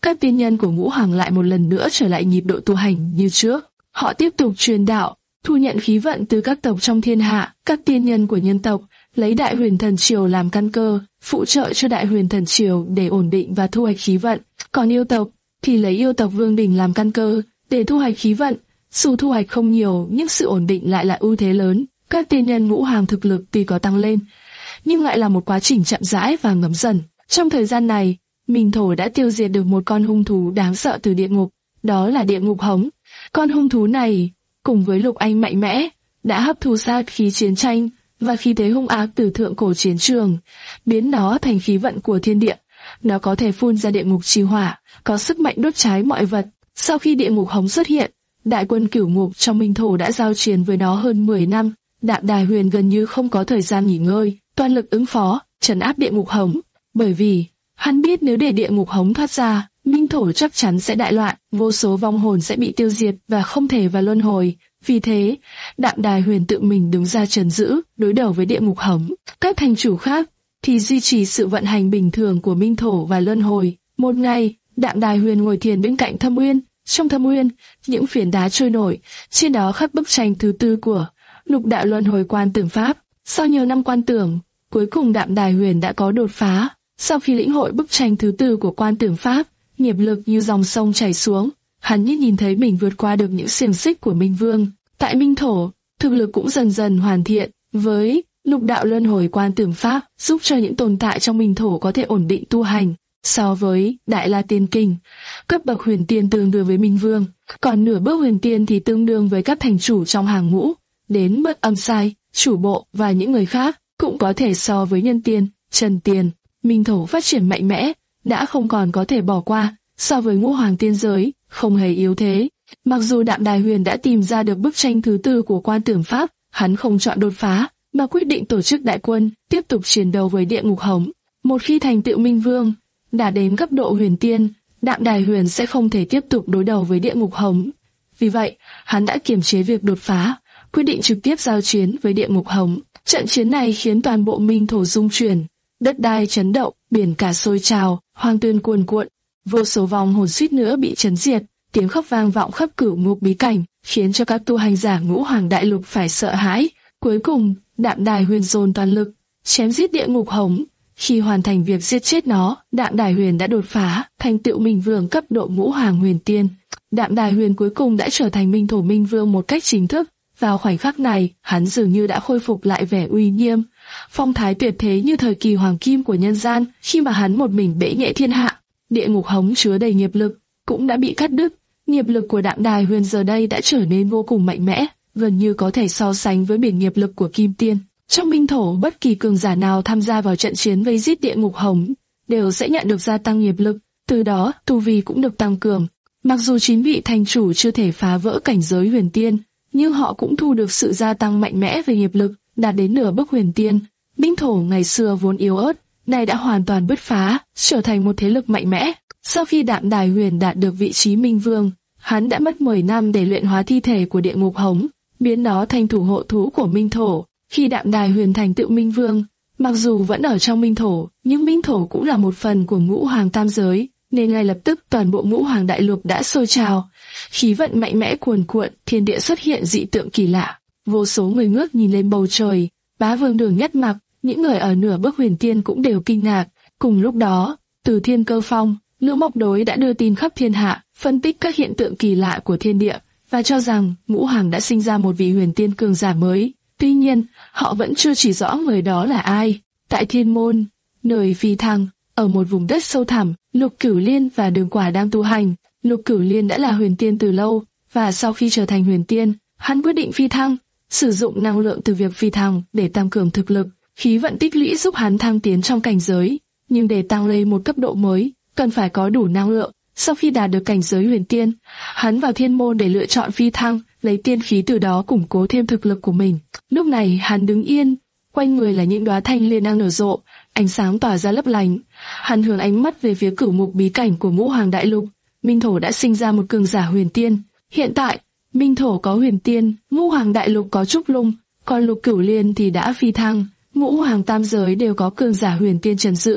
các tiên nhân của Ngũ Hoàng lại một lần nữa trở lại nhịp độ tu hành như trước. Họ tiếp tục truyền đạo, thu nhận khí vận từ các tộc trong thiên hạ. Các tiên nhân của nhân tộc lấy Đại Huyền Thần Triều làm căn cơ, phụ trợ cho Đại Huyền Thần Triều để ổn định và thu hoạch khí vận. Còn yêu tộc thì lấy yêu tộc Vương Đình làm căn cơ để thu hoạch khí vận. Dù thu hoạch không nhiều nhưng sự ổn định lại là ưu thế lớn. Các tiên nhân Ngũ Hoàng thực lực tuy có tăng lên, nhưng lại là một quá trình chậm rãi và ngấm dần. Trong thời gian này, Minh Thổ đã tiêu diệt được một con hung thú đáng sợ từ địa ngục, đó là địa ngục hống. Con hung thú này, cùng với Lục Anh mạnh mẽ, đã hấp thu sát khí chiến tranh và khí thế hung ác từ thượng cổ chiến trường, biến nó thành khí vận của thiên địa. Nó có thể phun ra địa ngục chi hỏa, có sức mạnh đốt cháy mọi vật. Sau khi địa ngục hống xuất hiện, đại quân cửu ngục trong Minh Thổ đã giao chiến với nó hơn mười năm. Đạm Đài Huyền gần như không có thời gian nghỉ ngơi, toàn lực ứng phó, trấn áp địa ngục hống. Bởi vì hắn biết nếu để địa ngục hống thoát ra, Minh Thổ chắc chắn sẽ đại loạn, vô số vong hồn sẽ bị tiêu diệt và không thể vào luân hồi. Vì thế, Đạm Đài Huyền tự mình đứng ra trấn giữ, đối đầu với địa ngục hống. Các thành chủ khác thì duy trì sự vận hành bình thường của Minh Thổ và luân hồi. Một ngày, Đạm Đài Huyền ngồi thiền bên cạnh Thâm Uyên. Trong Thâm Uyên, những phiến đá trôi nổi, trên đó khắc bức tranh thứ tư của Lục Đạo Luân Hồi Quan Tưởng Pháp. Sau nhiều năm quan tưởng, cuối cùng Đạm Đài Huyền đã có đột phá. Sau khi lĩnh hội bức tranh thứ tư của Quan Tưởng Pháp, nghiệp lực như dòng sông chảy xuống, hắn như nhìn thấy mình vượt qua được những xiềng xích của Minh Vương. Tại Minh Thổ, thực lực cũng dần dần hoàn thiện, với Lục Đạo Luân Hồi Quan Tưởng Pháp giúp cho những tồn tại trong Minh Thổ có thể ổn định tu hành. So với Đại La Tiên Kinh, cấp bậc huyền tiên tương đương với Minh Vương, còn nửa bước huyền tiên thì tương đương với các thành chủ trong hàng ngũ. Đến Bất Âm Sai, chủ bộ và những người khác cũng có thể so với nhân tiên, trần tiên. Minh Thổ phát triển mạnh mẽ, đã không còn có thể bỏ qua. So với Ngũ Hoàng tiên giới, không hề yếu thế. Mặc dù Đạm Đài Huyền đã tìm ra được bức tranh thứ tư của Quan Tưởng Pháp, hắn không chọn đột phá, mà quyết định tổ chức đại quân, tiếp tục chiến đấu với địa ngục hống. Một khi thành tựu Minh Vương, đã đến cấp độ huyền tiên, Đạm Đài Huyền sẽ không thể tiếp tục đối đầu với địa ngục hống. Vì vậy, hắn đã kiềm chế việc đột phá, quyết định trực tiếp giao chiến với địa ngục hống. Trận chiến này khiến toàn bộ Minh Thổ rung chuyển, đất đai chấn động, biển cả sôi trào, hoang tuyền cuồn cuộn, vô số vong hồn suýt nữa bị chấn diệt. Tiếng khóc vang vọng khắp cửu ngục bí cảnh, khiến cho các tu hành giả Ngũ Hoàng đại lục phải sợ hãi. Cuối cùng, Đạm Đài Huyền dồn toàn lực, chém giết địa ngục hống. Khi hoàn thành việc giết chết nó, Đạm Đài Huyền đã đột phá, thành tựu Minh Vương cấp độ Ngũ Hoàng huyền tiên. Đạm Đài Huyền cuối cùng đã trở thành Minh Thổ Minh Vương một cách chính thức. Vào khoảnh khắc này, hắn dường như đã khôi phục lại vẻ uy nghiêm, phong thái tuyệt thế như thời kỳ hoàng kim của nhân gian, khi mà hắn một mình bệ nghệ thiên hạ. Địa ngục hống chứa đầy nghiệp lực, cũng đã bị cắt đứt. Nghiệp lực của Đạm Đài Huyền giờ đây đã trở nên vô cùng mạnh mẽ, gần như có thể so sánh với biển nghiệp lực của Kim Tiên. Trong Minh Thổ, bất kỳ cường giả nào tham gia vào trận chiến vây giết địa ngục hống đều sẽ nhận được gia tăng nghiệp lực, từ đó tu vi cũng được tăng cường. Mặc dù chín vị thành chủ chưa thể phá vỡ cảnh giới huyền tiên, nhưng họ cũng thu được sự gia tăng mạnh mẽ về nghiệp lực, đạt đến nửa bước huyền tiên. Minh Thổ ngày xưa vốn yếu ớt, nay đã hoàn toàn bứt phá, trở thành một thế lực mạnh mẽ. Sau khi Đạm Đài Huyền đạt được vị trí Minh Vương, hắn đã mất mười năm để luyện hóa thi thể của địa ngục hống, biến nó thành thủ hộ thú của Minh Thổ. Khi Đạm Đài Huyền thành tựu Minh Vương, mặc dù vẫn ở trong Minh Thổ, nhưng Minh Thổ cũng là một phần của Ngũ Hoàng tam giới, nên ngay lập tức toàn bộ Ngũ Hoàng đại lục đã sôi trào, khí vận mạnh mẽ cuồn cuộn, thiên địa xuất hiện dị tượng kỳ lạ. Vô số người ngước nhìn lên bầu trời, Bá Vương Đường Nhất Mặc, những người ở nửa bước huyền tiên cũng đều kinh ngạc. Cùng lúc đó, từ Thiên Cơ Phong, Lữ Mộc Đối đã đưa tin khắp thiên hạ, phân tích các hiện tượng kỳ lạ của thiên địa và cho rằng Ngũ Hoàng đã sinh ra một vị huyền tiên cường giả mới. Tuy nhiên, họ vẫn chưa chỉ rõ người đó là ai. Tại Thiên Môn, nơi phi thăng, ở một vùng đất sâu thẳm, Lục Cửu Liên và Đường Quả đang tu hành. Lục Cửu Liên đã là huyền tiên từ lâu, và sau khi trở thành huyền tiên, hắn quyết định phi thăng, sử dụng năng lượng từ việc phi thăng để tăng cường thực lực. Khí vận tích lũy giúp hắn thăng tiến trong cảnh giới, nhưng để tăng lên một cấp độ mới, cần phải có đủ năng lượng. Sau khi đạt được cảnh giới huyền tiên, hắn vào Thiên Môn để lựa chọn phi thăng, lấy tiên khí từ đó củng cố thêm thực lực của mình. Lúc này hắn đứng yên, quanh người là những đóa thanh liên đang nở rộ, ánh sáng tỏa ra lấp lánh. Hắn hướng ánh mắt về phía cửu mục bí cảnh của Ngũ Hoàng đại lục. Minh Thổ đã sinh ra một cường giả huyền tiên. Hiện tại, Minh Thổ có huyền tiên, Ngũ Hoàng đại lục có Trúc Lung, còn Lục Cửu Liên thì đã phi thăng. Ngũ Hoàng tam giới đều có cường giả huyền tiên trấn giữ.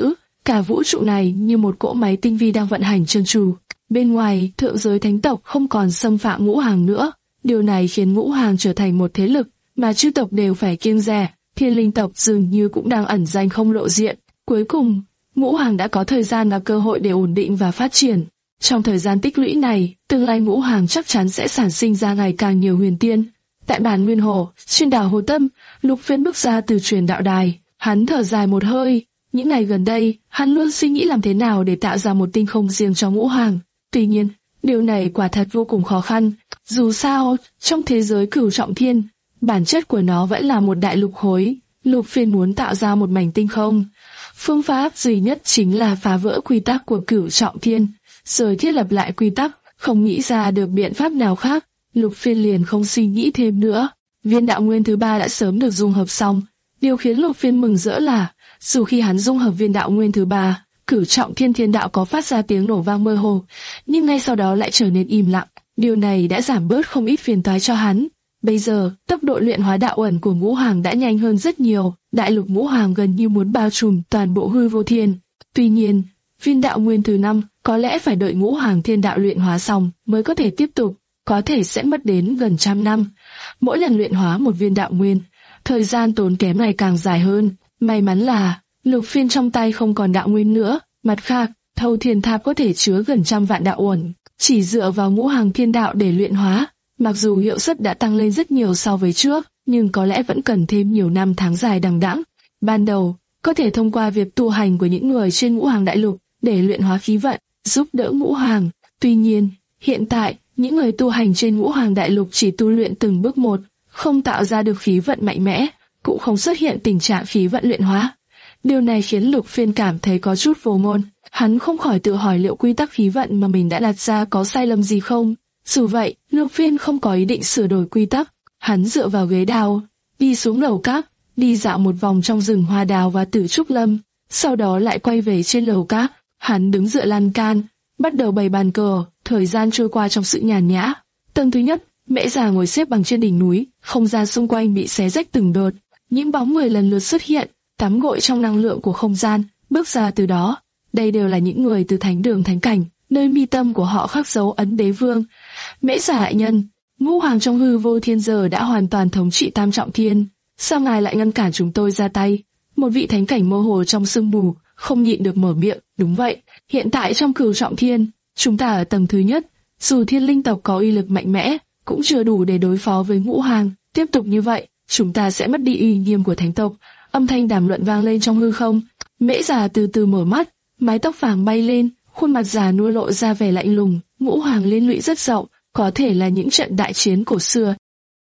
Cả vũ trụ này như một cỗ máy tinh vi đang vận hành trơn tru. Bên ngoài, thượng giới thánh tộc không còn xâm phạm ngũ hàng nữa. Điều này khiến ngũ hàng trở thành một thế lực mà chư tộc đều phải kiêng dè. Thiên linh tộc dường như cũng đang ẩn danh không lộ diện. Cuối cùng, ngũ hàng đã có thời gian và cơ hội để ổn định và phát triển. Trong thời gian tích lũy này, tương lai ngũ hàng chắc chắn sẽ sản sinh ra ngày càng nhiều huyền tiên. Tại bản Nguyên Hồ, trên đảo Hồ Tâm, Lục Phiên bước ra từ truyền đạo đài. Hắn thở dài một hơi. Những ngày gần đây, hắn luôn suy nghĩ làm thế nào để tạo ra một tinh không riêng cho ngũ hàng. Tuy nhiên, điều này quả thật vô cùng khó khăn. Dù sao, trong thế giới cửu trọng thiên, bản chất của nó vẫn là một đại lục khối. Lục Phiên muốn tạo ra một mảnh tinh không. Phương pháp duy nhất chính là phá vỡ quy tắc của cửu trọng thiên, rồi thiết lập lại quy tắc. Không nghĩ ra được biện pháp nào khác, Lục Phiên liền không suy nghĩ thêm nữa. Viên đạo nguyên thứ ba đã sớm được dung hợp xong. Điều khiến Lục Phiên mừng rỡ là, dù khi hắn dung hợp viên đạo nguyên thứ ba, cửu trọng thiên thiên đạo có phát ra tiếng nổ vang mơ hồ, nhưng ngay sau đó lại trở nên im lặng. Điều này đã giảm bớt không ít phiền toái cho hắn. Bây giờ, tốc độ luyện hóa đạo ẩn của ngũ hàng đã nhanh hơn rất nhiều. Đại lục ngũ hàng gần như muốn bao trùm toàn bộ hư vô thiên. Tuy nhiên, viên đạo nguyên thứ năm có lẽ phải đợi ngũ hàng thiên đạo luyện hóa xong mới có thể tiếp tục, có thể sẽ mất đến gần trăm năm. Mỗi lần luyện hóa một viên đạo nguyên, thời gian tốn kém ngày càng dài hơn. May mắn là Lục Phiên trong tay không còn đạo nguyên nữa. Mặt khác, Thâu Thiên Tháp có thể chứa gần trăm vạn đạo uẩn, chỉ dựa vào ngũ hàng thiên đạo để luyện hóa. Mặc dù hiệu suất đã tăng lên rất nhiều so với trước, nhưng có lẽ vẫn cần thêm nhiều năm tháng dài đằng đẵng. Ban đầu, có thể thông qua việc tu hành của những người trên ngũ hàng đại lục để luyện hóa khí vận, giúp đỡ ngũ hàng. Tuy nhiên, hiện tại, những người tu hành trên ngũ hàng đại lục chỉ tu luyện từng bước một, không tạo ra được khí vận mạnh mẽ, cũng không xuất hiện tình trạng khí vận luyện hóa. Điều này khiến Lục Phiên cảm thấy có chút vô ngôn. Hắn không khỏi tự hỏi liệu quy tắc khí vận mà mình đã đặt ra có sai lầm gì không. Dù vậy, Lục Phiên không có ý định sửa đổi quy tắc. Hắn dựa vào ghế đào, đi xuống lầu cát, đi dạo một vòng trong rừng hoa đào và tử trúc lâm, sau đó lại quay về trên lầu cát. Hắn đứng dựa lan can, bắt đầu bày bàn cờ. Thời gian trôi qua trong sự nhàn nhã. Tầng thứ nhất, Mễ già ngồi xếp bằng trên đỉnh núi, không gian xung quanh bị xé rách từng đợt. Những bóng người lần lượt xuất hiện, tắm gội trong năng lượng của không gian, bước ra từ đó. Đây đều là những người từ thánh đường thánh cảnh, nơi mi tâm của họ khắc dấu ấn đế vương. Mễ già đại nhân, ngũ hoàng trong hư vô thiên giờ đã hoàn toàn thống trị tam trọng thiên, sao ngài lại ngăn cản chúng tôi ra tay? Một vị thánh cảnh mơ hồ trong sương mù, không nhịn được mở miệng. Đúng vậy, hiện tại trong cửu trọng thiên, chúng ta ở tầng thứ nhất, dù thiên linh tộc có uy lực mạnh mẽ, cũng chưa đủ để đối phó với ngũ hoàng. Tiếp tục như vậy, chúng ta sẽ mất đi uy nghiêm của thánh tộc. Âm thanh đàm luận vang lên trong hư không. Mễ già từ từ mở mắt, mái tóc vàng bay lên, khuôn mặt già nua lộ ra vẻ lạnh lùng. Ngũ hoàng liên lụy rất rộng, có thể là những trận đại chiến cổ xưa.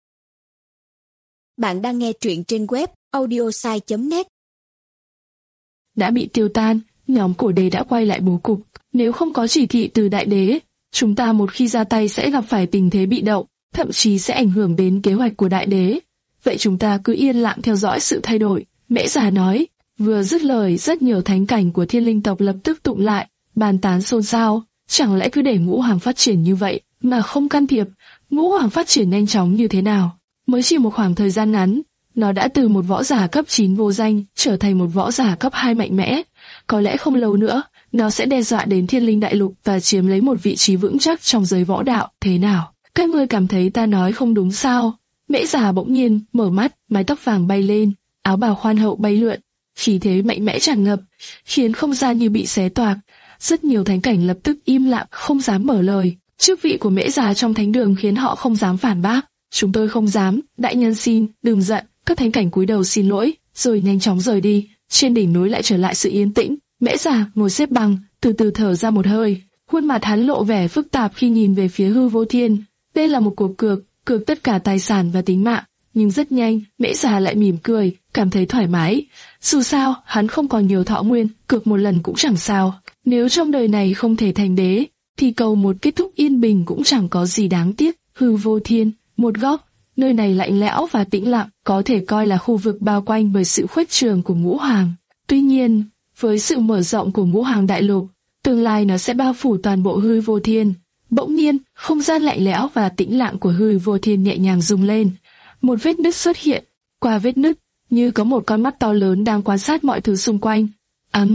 Bạn đang nghe truyện trên web audiosai chấm net. Đã bị tiêu tan, nhóm cổ đế đã quay lại bố cục. Nếu không có chỉ thị từ đại đế, chúng ta một khi ra tay sẽ gặp phải tình thế bị động, thậm chí sẽ ảnh hưởng đến kế hoạch của đại đế. Vậy chúng ta cứ yên lặng theo dõi sự thay đổi. Mễ già nói. Vừa dứt lời, rất nhiều thánh cảnh của thiên linh tộc lập tức tụng lại, bàn tán xôn xao. Chẳng lẽ cứ để ngũ hoàng phát triển như vậy mà không can thiệp? Ngũ hoàng phát triển nhanh chóng như thế nào? Mới chỉ một khoảng thời gian ngắn, nó đã từ một võ giả cấp chín vô danh trở thành một võ giả cấp hai mạnh mẽ. Có lẽ không lâu nữa, nó sẽ đe dọa đến thiên linh đại lục và chiếm lấy một vị trí vững chắc trong giới võ đạo. Thế nào? Các ngươi cảm thấy ta nói không đúng sao? Mễ già bỗng nhiên mở mắt, mái tóc vàng bay lên, áo bào khoan hậu bay lượn, khí thế mạnh mẽ tràn ngập, khiến không gian như bị xé toạc. Rất nhiều thánh cảnh lập tức im lặng, không dám mở lời. Chức vị của Mễ già trong thánh đường khiến họ không dám phản bác. Chúng tôi không dám, đại nhân xin, đừng giận. Các thánh cảnh cúi đầu xin lỗi, rồi nhanh chóng rời đi. Trên đỉnh núi lại trở lại sự yên tĩnh. Mễ già ngồi xếp bằng, từ từ thở ra một hơi. Khuôn mặt hắn lộ vẻ phức tạp khi nhìn về phía hư vô thiên. Đây là một cuộc cược, cược tất cả tài sản và tính mạng. Nhưng rất nhanh, Mễ già lại mỉm cười, cảm thấy thoải mái. Dù sao, hắn không còn nhiều thọ nguyên, cược một lần cũng chẳng sao. Nếu trong đời này không thể thành đế, thì cầu một kết thúc yên bình cũng chẳng có gì đáng tiếc. Hư vô thiên, một góc, nơi này lạnh lẽo và tĩnh lặng, có thể coi là khu vực bao quanh bởi sự khuếch trường của ngũ hoàng. Tuy nhiên, với sự mở rộng của ngũ hoàng đại lục, tương lai nó sẽ bao phủ toàn bộ hư vô thiên. Bỗng nhiên, không gian lạnh lẽo và tĩnh lặng của hư vô thiên nhẹ nhàng rung lên. Một vết nứt xuất hiện, qua vết nứt, như có một con mắt to lớn đang quan sát mọi thứ xung quanh. Ấm,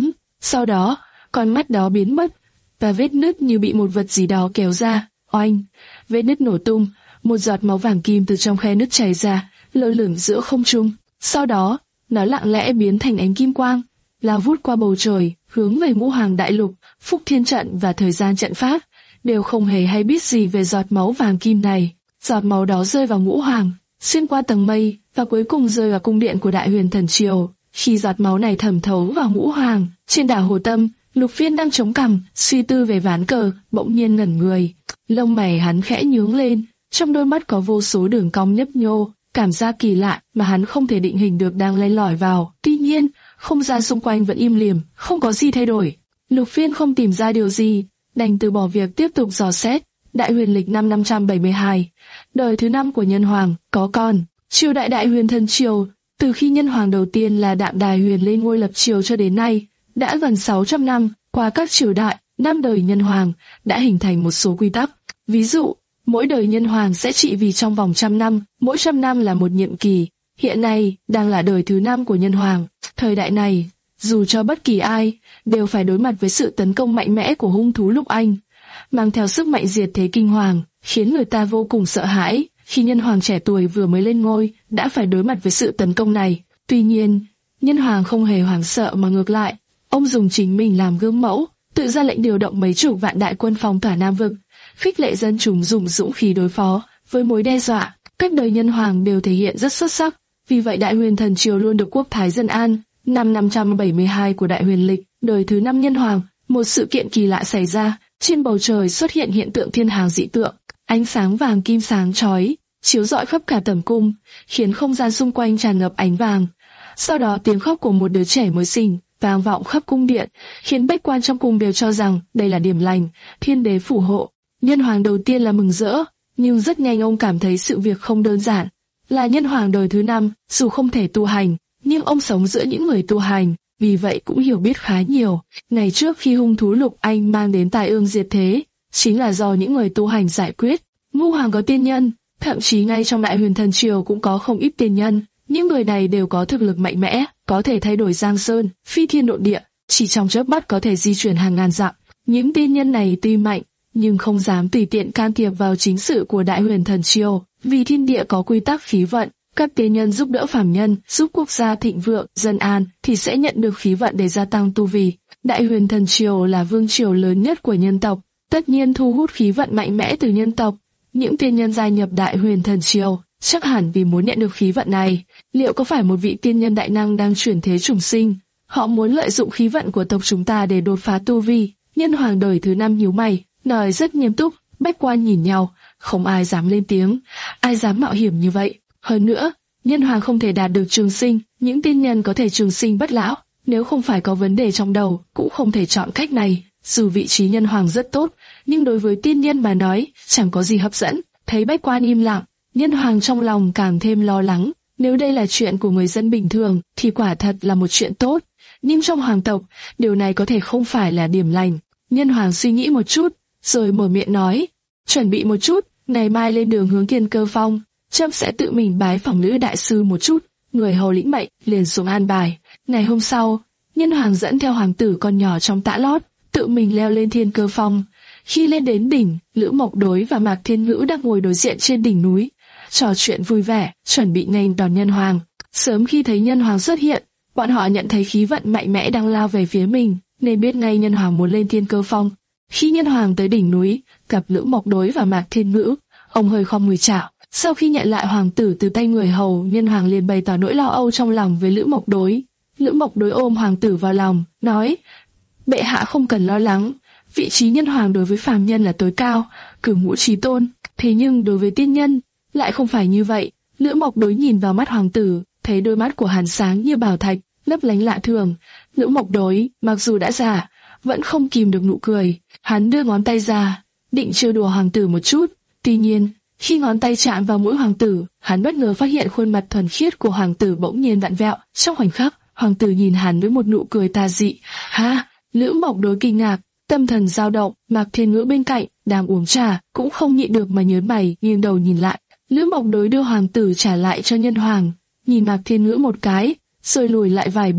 Sau đó, con mắt đó biến mất, và vết nứt như bị một vật gì đó kéo ra. Oanh! Vết nứt nổ tung, một giọt máu vàng kim từ trong khe nứt chảy ra, lơ lửng giữa không trung. Sau đó, nó lặng lẽ biến thành ánh kim quang, lao vút qua bầu trời, hướng về Ngũ Hoàng Đại Lục. Phúc Thiên Trận và Thời Gian Trận Pháp đều không hề hay biết gì về giọt máu vàng kim này. Giọt máu đó rơi vào Ngũ Hoàng, xuyên qua tầng mây, và cuối cùng rơi vào cung điện của Đại Huyền Thần Triều. Khi giọt máu này thẩm thấu vào Ngũ Hoàng, trên đảo Hồ Tâm, Lục Phiên đang chống cằm, suy tư về ván cờ, bỗng nhiên ngẩn người. Lông mày hắn khẽ nhướng lên, trong đôi mắt có vô số đường cong nhấp nhô, cảm giác kỳ lạ mà hắn không thể định hình được đang len lỏi vào. Tuy nhiên, không gian xung quanh vẫn im lìm, không có gì thay đổi. Lục Phiên không tìm ra điều gì, đành từ bỏ việc tiếp tục dò xét. Đại Huyền lịch năm năm trăm bảy mươi hai, đời thứ năm của Nhân Hoàng, có con. Triều đại Đại Huyền Thần Triều, từ khi Nhân Hoàng đầu tiên là Đạm Đài Huyền lên ngôi lập triều cho đến nay, đã gần sáu trăm năm. Qua các triều đại, năm đời Nhân Hoàng đã hình thành một số quy tắc. Ví dụ, mỗi đời Nhân Hoàng sẽ trị vì trong vòng trăm năm, mỗi trăm năm là một nhiệm kỳ. Hiện nay, đang là đời thứ năm của Nhân Hoàng. Thời đại này, dù cho bất kỳ ai, đều phải đối mặt với sự tấn công mạnh mẽ của hung thú Lục Anh, mang theo sức mạnh diệt thế kinh hoàng, khiến người ta vô cùng sợ hãi. Khi Nhân Hoàng trẻ tuổi vừa mới lên ngôi, đã phải đối mặt với sự tấn công này. Tuy nhiên, Nhân Hoàng không hề hoảng sợ mà ngược lại, ông dùng chính mình làm gương mẫu, tự ra lệnh điều động mấy chục vạn đại quân phong tỏa Nam Vực, khích lệ dân chúng dùng dũng khí đối phó với mối đe dọa. Các đời Nhân Hoàng đều thể hiện rất xuất sắc, vì vậy Đại Huyền Thần Triều luôn được quốc thái dân an. Năm năm trăm bảy mươi hai của Đại Huyền lịch, đời thứ năm Nhân Hoàng, một sự kiện kỳ lạ xảy ra. Trên bầu trời xuất hiện hiện tượng thiên hàng dị tượng, ánh sáng vàng kim sáng chói chiếu rọi khắp cả tầm cung, khiến không gian xung quanh tràn ngập ánh vàng. Sau đó tiếng khóc của một đứa trẻ mới sinh vang vọng khắp cung điện, khiến bách quan trong cung đều cho rằng đây là điểm lành, thiên đế phù hộ. Nhân Hoàng đầu tiên là mừng rỡ, nhưng rất nhanh ông cảm thấy sự việc không đơn giản. Là Nhân Hoàng đời thứ năm, dù không thể tu hành, nhưng ông sống giữa những người tu hành, vì vậy cũng hiểu biết khá nhiều. Ngày trước khi hung thú Lục Anh mang đến tai ương diệt thế, chính là do những người tu hành giải quyết. Ngũ Hoàng có tiên nhân, thậm chí ngay trong Đại Huyền Thần Triều cũng có không ít tiên nhân. Những người này đều có thực lực mạnh mẽ, có thể thay đổi giang sơn, phi thiên độ địa, chỉ trong chớp mắt có thể di chuyển hàng ngàn dặm. Những tiên nhân này tuy mạnh, nhưng không dám tùy tiện can thiệp vào chính sự của Đại Huyền Thần Triều, vì thiên địa có quy tắc khí vận. Các tiên nhân giúp đỡ phàm nhân, giúp quốc gia thịnh vượng, dân an, thì sẽ nhận được khí vận để gia tăng tu vi. Đại Huyền Thần Triều là vương triều lớn nhất của nhân tộc, tất nhiên thu hút khí vận mạnh mẽ từ nhân tộc. Những tiên nhân gia nhập Đại Huyền Thần Triều, chắc hẳn vì muốn nhận được khí vận này. Liệu có phải một vị tiên nhân đại năng đang chuyển thế trùng sinh? Họ muốn lợi dụng khí vận của tộc chúng ta để đột phá tu vi. Nhân Hoàng đời thứ năm nhíu mày, nói rất nghiêm túc. Bách quan nhìn nhau, không ai dám lên tiếng, ai dám mạo hiểm như vậy. Hơn nữa, Nhân Hoàng không thể đạt được trường sinh, những tiên nhân có thể trường sinh bất lão, nếu không phải có vấn đề trong đầu, cũng không thể chọn cách này. Dù vị trí Nhân Hoàng rất tốt, nhưng đối với tiên nhân mà nói, chẳng có gì hấp dẫn. Thấy bách quan im lặng, Nhân Hoàng trong lòng càng thêm lo lắng. Nếu đây là chuyện của người dân bình thường, thì quả thật là một chuyện tốt. Nhưng trong hoàng tộc, điều này có thể không phải là điểm lành. Nhân Hoàng suy nghĩ một chút, rồi mở miệng nói, chuẩn bị một chút, ngày mai lên đường hướng Thiên Cơ Phong. Trâm sẽ tự mình bái phỏng nữ đại sư một chút. Người hầu lĩnh mệnh liền xuống an bài. Ngày hôm sau, Nhân Hoàng dẫn theo hoàng tử con nhỏ trong tã lót, tự mình leo lên Thiên Cơ Phong. Khi lên đến đỉnh, Lữ Mộc Đối và Mạc Thiên Ngữ đang ngồi đối diện trên đỉnh núi, trò chuyện vui vẻ, chuẩn bị nghênh đón Nhân Hoàng. Sớm khi thấy Nhân Hoàng xuất hiện, bọn họ nhận thấy khí vận mạnh mẽ đang lao về phía mình, nên biết ngay Nhân Hoàng muốn lên Thiên Cơ Phong. Khi Nhân Hoàng tới đỉnh núi, gặp Lữ Mộc Đối và Mạc Thiên Ngữ, ông hơi khom người chào. Sau khi nhận lại hoàng tử từ tay người hầu, Nhân Hoàng liền bày tỏ nỗi lo âu trong lòng với Lữ Mộc Đối. Lữ Mộc Đối ôm hoàng tử vào lòng, nói: "Bệ hạ không cần lo lắng, vị trí Nhân Hoàng đối với phàm nhân là tối cao, cửu ngũ chí tôn, thế nhưng đối với tiên nhân lại không phải như vậy." Lữ Mộc Đối nhìn vào mắt hoàng tử, thấy đôi mắt của hắn sáng như bảo thạch, lấp lánh lạ thường. Lữ Mộc Đối, mặc dù đã già, vẫn không kìm được nụ cười. Hắn đưa ngón tay ra, định trêu đùa hoàng tử một chút. Tuy nhiên, khi ngón tay chạm vào mũi hoàng tử, hắn bất ngờ phát hiện khuôn mặt thuần khiết của hoàng tử bỗng nhiên vặn vẹo. Trong khoảnh khắc, hoàng tử nhìn hắn với một nụ cười tà dị. Ha! Lữ Mộc Đối kinh ngạc, tâm thần dao động. Mạc Thiên Ngữ bên cạnh đang uống trà, cũng không nhịn được mà nhớn mày, nghiêng đầu nhìn lại. Lữ Mộc Đối đưa hoàng tử trả lại cho Nhân Hoàng, nhìn Mạc Thiên Ngữ một cái, rồi lùi lại vài bước,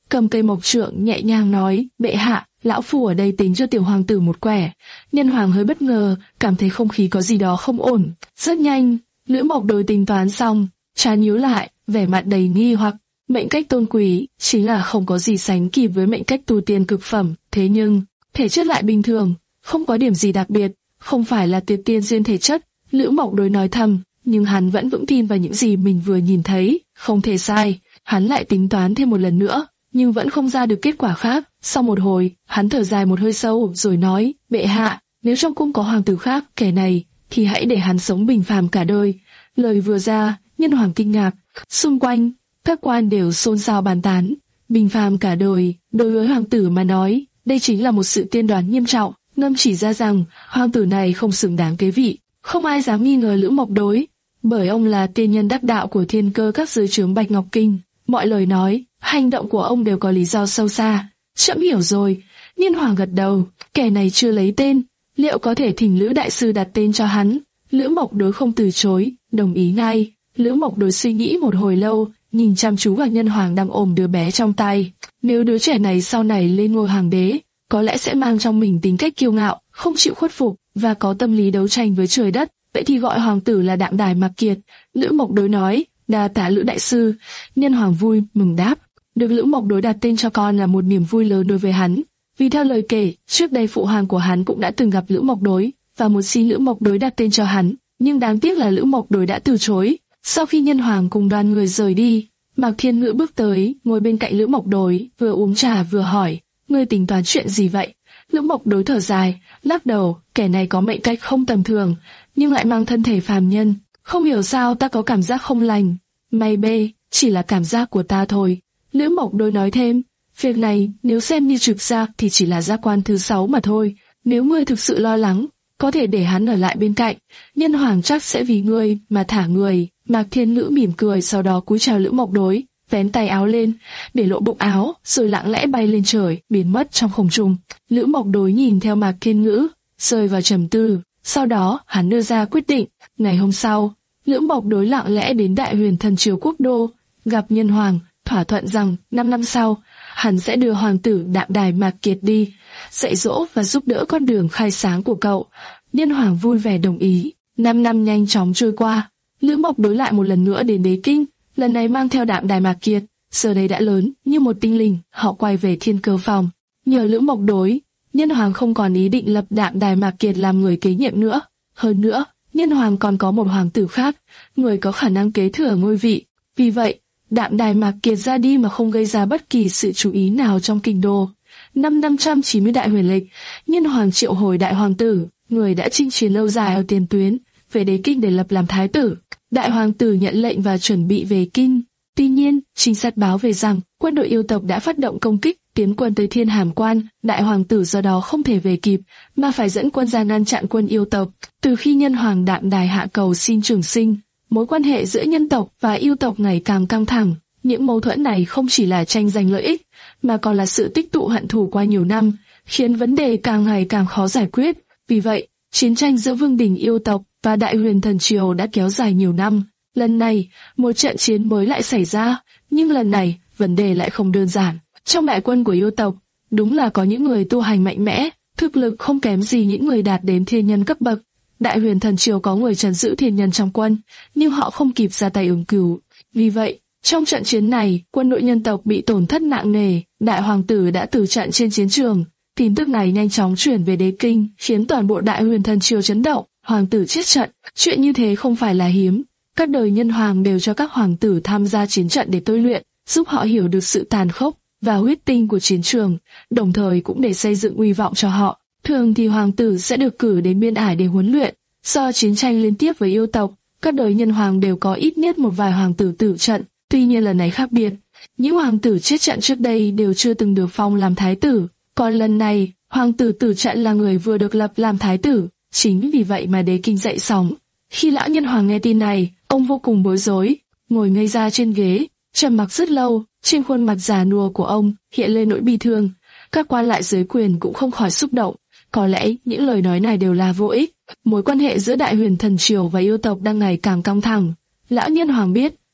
cầm cây mộc trượng nhẹ nhàng nói, bệ hạ, lão phu ở đây tính cho tiểu hoàng tử một quẻ. Nhân hoàng hơi bất ngờ, cảm thấy không khí có gì đó không ổn. Rất nhanh, Lữ Mộc Đối tính toán xong, trán nhíu lại, vẻ mặt đầy nghi hoặc. Mệnh cách tôn quý chính là không có gì sánh kịp với mệnh cách tu tiên cực phẩm, thế nhưng thể chất lại bình thường, không có điểm gì đặc biệt, không phải là tuyệt tiên duyên thể chất. Lữ Mộc Đối nói thầm, nhưng hắn vẫn vững tin vào những gì mình vừa nhìn thấy, không thể sai. Hắn lại tính toán thêm một lần nữa, nhưng vẫn không ra được kết quả khác. Sau một hồi, hắn thở dài một hơi sâu rồi nói, bệ hạ, nếu trong cung có hoàng tử khác, kẻ này, thì hãy để hắn sống bình phàm cả đời. Lời vừa ra, Nhân hoàng kinh ngạc, xung quanh các quan đều xôn xao bàn tán. Bình phàm cả đời, đối với hoàng tử mà nói, đây chính là một sự tiên đoán nghiêm trọng. Ngâm chỉ ra rằng hoàng tử này không xứng đáng kế vị. Không ai dám nghi ngờ Lữ Mộc Đối, bởi ông là tiên nhân đắc đạo của thiên cơ các dưới trướng Bạch Ngọc Kinh. Mọi lời nói, hành động của ông đều có lý do sâu xa. Trẫm hiểu rồi. Nhân hoàng gật đầu. Kẻ này chưa lấy tên, liệu có thể thỉnh Lữ đại sư đặt tên cho hắn? Lữ Mộc Đối không từ chối, đồng ý ngay. Lữ Mộc Đối suy nghĩ một hồi lâu, nhìn chăm chú vào Nhân hoàng đang ôm đứa bé trong tay. Nếu đứa trẻ này sau này lên ngôi hoàng đế, có lẽ sẽ mang trong mình tính cách kiêu ngạo, không chịu khuất phục và có tâm lý đấu tranh với trời đất. Vậy thì gọi hoàng tử là Đạm Đài Mạc Kiệt. Lữ Mộc Đối nói, đa tạ Lữ đại sư. Nhân hoàng vui mừng đáp. Được Lữ Mộc Đối đặt tên cho con là một niềm vui lớn đối với hắn. Vì theo lời kể, trước đây phụ hoàng của hắn cũng đã từng gặp Lữ Mộc Đối và muốn xin Lữ Mộc Đối đặt tên cho hắn, nhưng đáng tiếc là Lữ Mộc Đối đã từ chối. Sau khi Nhân hoàng cùng đoàn người rời đi, Mạc Thiên Ngữ bước tới, ngồi bên cạnh Lữ Mộc Đối, vừa uống trà vừa hỏi, ngươi tính toán chuyện gì vậy? Lữ Mộc Đối thở dài, lắc đầu, kẻ này có mệnh cách không tầm thường, nhưng lại mang thân thể phàm nhân. Không hiểu sao ta có cảm giác không lành. May bê, chỉ là cảm giác của ta thôi. Lữ Mộc Đối nói thêm, việc này nếu xem như trực giác thì chỉ là giác quan thứ sáu mà thôi. Nếu ngươi thực sự lo lắng, có thể để hắn ở lại bên cạnh. Nhân hoàng chắc sẽ vì ngươi mà thả người. Mạc Thiên Ngữ mỉm cười, sau đó cúi chào Lữ Mộc Đối, vén tay áo lên, để lộ bụng áo, rồi lặng lẽ bay lên trời, biến mất trong không trung. Lữ Mộc Đối nhìn theo Mạc Thiên Ngữ, rơi vào trầm tư. Sau đó, hắn đưa ra quyết định. Ngày hôm sau, Lữ Mộc Đối lặng lẽ đến Đại Huyền Thần Triều Quốc Đô, gặp Nhân hoàng, thỏa thuận rằng năm năm sau, hắn sẽ đưa hoàng tử Đạm Đài Mạc Kiệt đi, dạy dỗ và giúp đỡ con đường khai sáng của cậu. Nhân hoàng vui vẻ đồng ý. Năm năm nhanh chóng trôi qua, Lữ Mộc Đối lại một lần nữa đến Đế Kinh, lần này mang theo Đạm Đài Mạc Kiệt. Giờ đây đã lớn như một tinh linh, họ quay về Thiên Cơ Phòng. Nhờ Lữ Mộc Đối, Nhân hoàng không còn ý định lập Đạm Đài Mạc Kiệt làm người kế nhiệm nữa. Hơn nữa, Nhân hoàng còn có một hoàng tử khác, người có khả năng kế thừa ngôi vị. Vì vậy, Đạm Đài Mạc Kiệt ra đi mà không gây ra bất kỳ sự chú ý nào trong kinh đô. Năm năm trăm chín mươi Đại Huyền Lịch, Nhân hoàng triệu hồi Đại Hoàng tử, người đã chinh chiến lâu dài ở tiền tuyến, về Đế Kinh để lập làm thái tử. Đại Hoàng tử nhận lệnh và chuẩn bị về kinh. Tuy nhiên, trinh sát báo về rằng quân đội yêu tộc đã phát động công kích, tiến quân tới Thiên Hàm Quan. Đại Hoàng tử do đó không thể về kịp, mà phải dẫn quân ra ngăn chặn quân yêu tộc. Từ khi Nhân hoàng Đạm Đài hạ cầu xin trường sinh, mối quan hệ giữa nhân tộc và yêu tộc ngày càng căng thẳng. Những mâu thuẫn này không chỉ là tranh giành lợi ích, mà còn là sự tích tụ hận thù qua nhiều năm, khiến vấn đề càng ngày càng khó giải quyết. Vì vậy, chiến tranh giữa vương đình yêu tộc và Đại Huyền Thần Triều đã kéo dài nhiều năm. Lần này, một trận chiến mới lại xảy ra, nhưng lần này, vấn đề lại không đơn giản. Trong đại quân của yêu tộc, đúng là có những người tu hành mạnh mẽ, thực lực không kém gì những người đạt đến thiên nhân cấp bậc. Đại Huyền Thần Triều có người trấn giữ thiên nhân trong quân, nhưng họ không kịp ra tay ứng cứu. Vì vậy, trong trận chiến này, quân đội nhân tộc bị tổn thất nặng nề, Đại Hoàng tử đã tử trận trên chiến trường. Tin tức này nhanh chóng chuyển về Đế Kinh, khiến toàn bộ Đại Huyền Thần Triều chấn động. Hoàng tử chết trận, chuyện như thế không phải là hiếm. Các đời nhân hoàng đều cho các hoàng tử tham gia chiến trận để tôi luyện, giúp họ hiểu được sự tàn khốc và huyết tinh của chiến trường, đồng thời cũng để xây dựng uy vọng cho họ. Thường thì hoàng tử sẽ được cử đến biên ải để huấn luyện. Do chiến tranh liên tiếp với yêu tộc, các đời nhân hoàng đều có ít nhất một vài hoàng tử tử trận. Tuy nhiên lần này khác biệt, những hoàng tử chết trận trước đây đều chưa từng được phong làm thái tử, còn lần này, hoàng tử tử trận là người vừa được lập làm thái tử. Chính vì vậy mà Đế Kinh dậy sóng. Khi lão nhân hoàng nghe tin này, ông vô cùng bối rối, ngồi ngây ra trên ghế, trầm mặc rất lâu. Trên khuôn mặt già nua của ông hiện lên nỗi bi thương. Các quan lại dưới quyền cũng không khỏi xúc động. Có lẽ những lời nói này đều là vô ích. Mối quan hệ giữa Đại Huyền Thần Triều và yêu tộc đang ngày càng căng thẳng. Lão nhân hoàng biết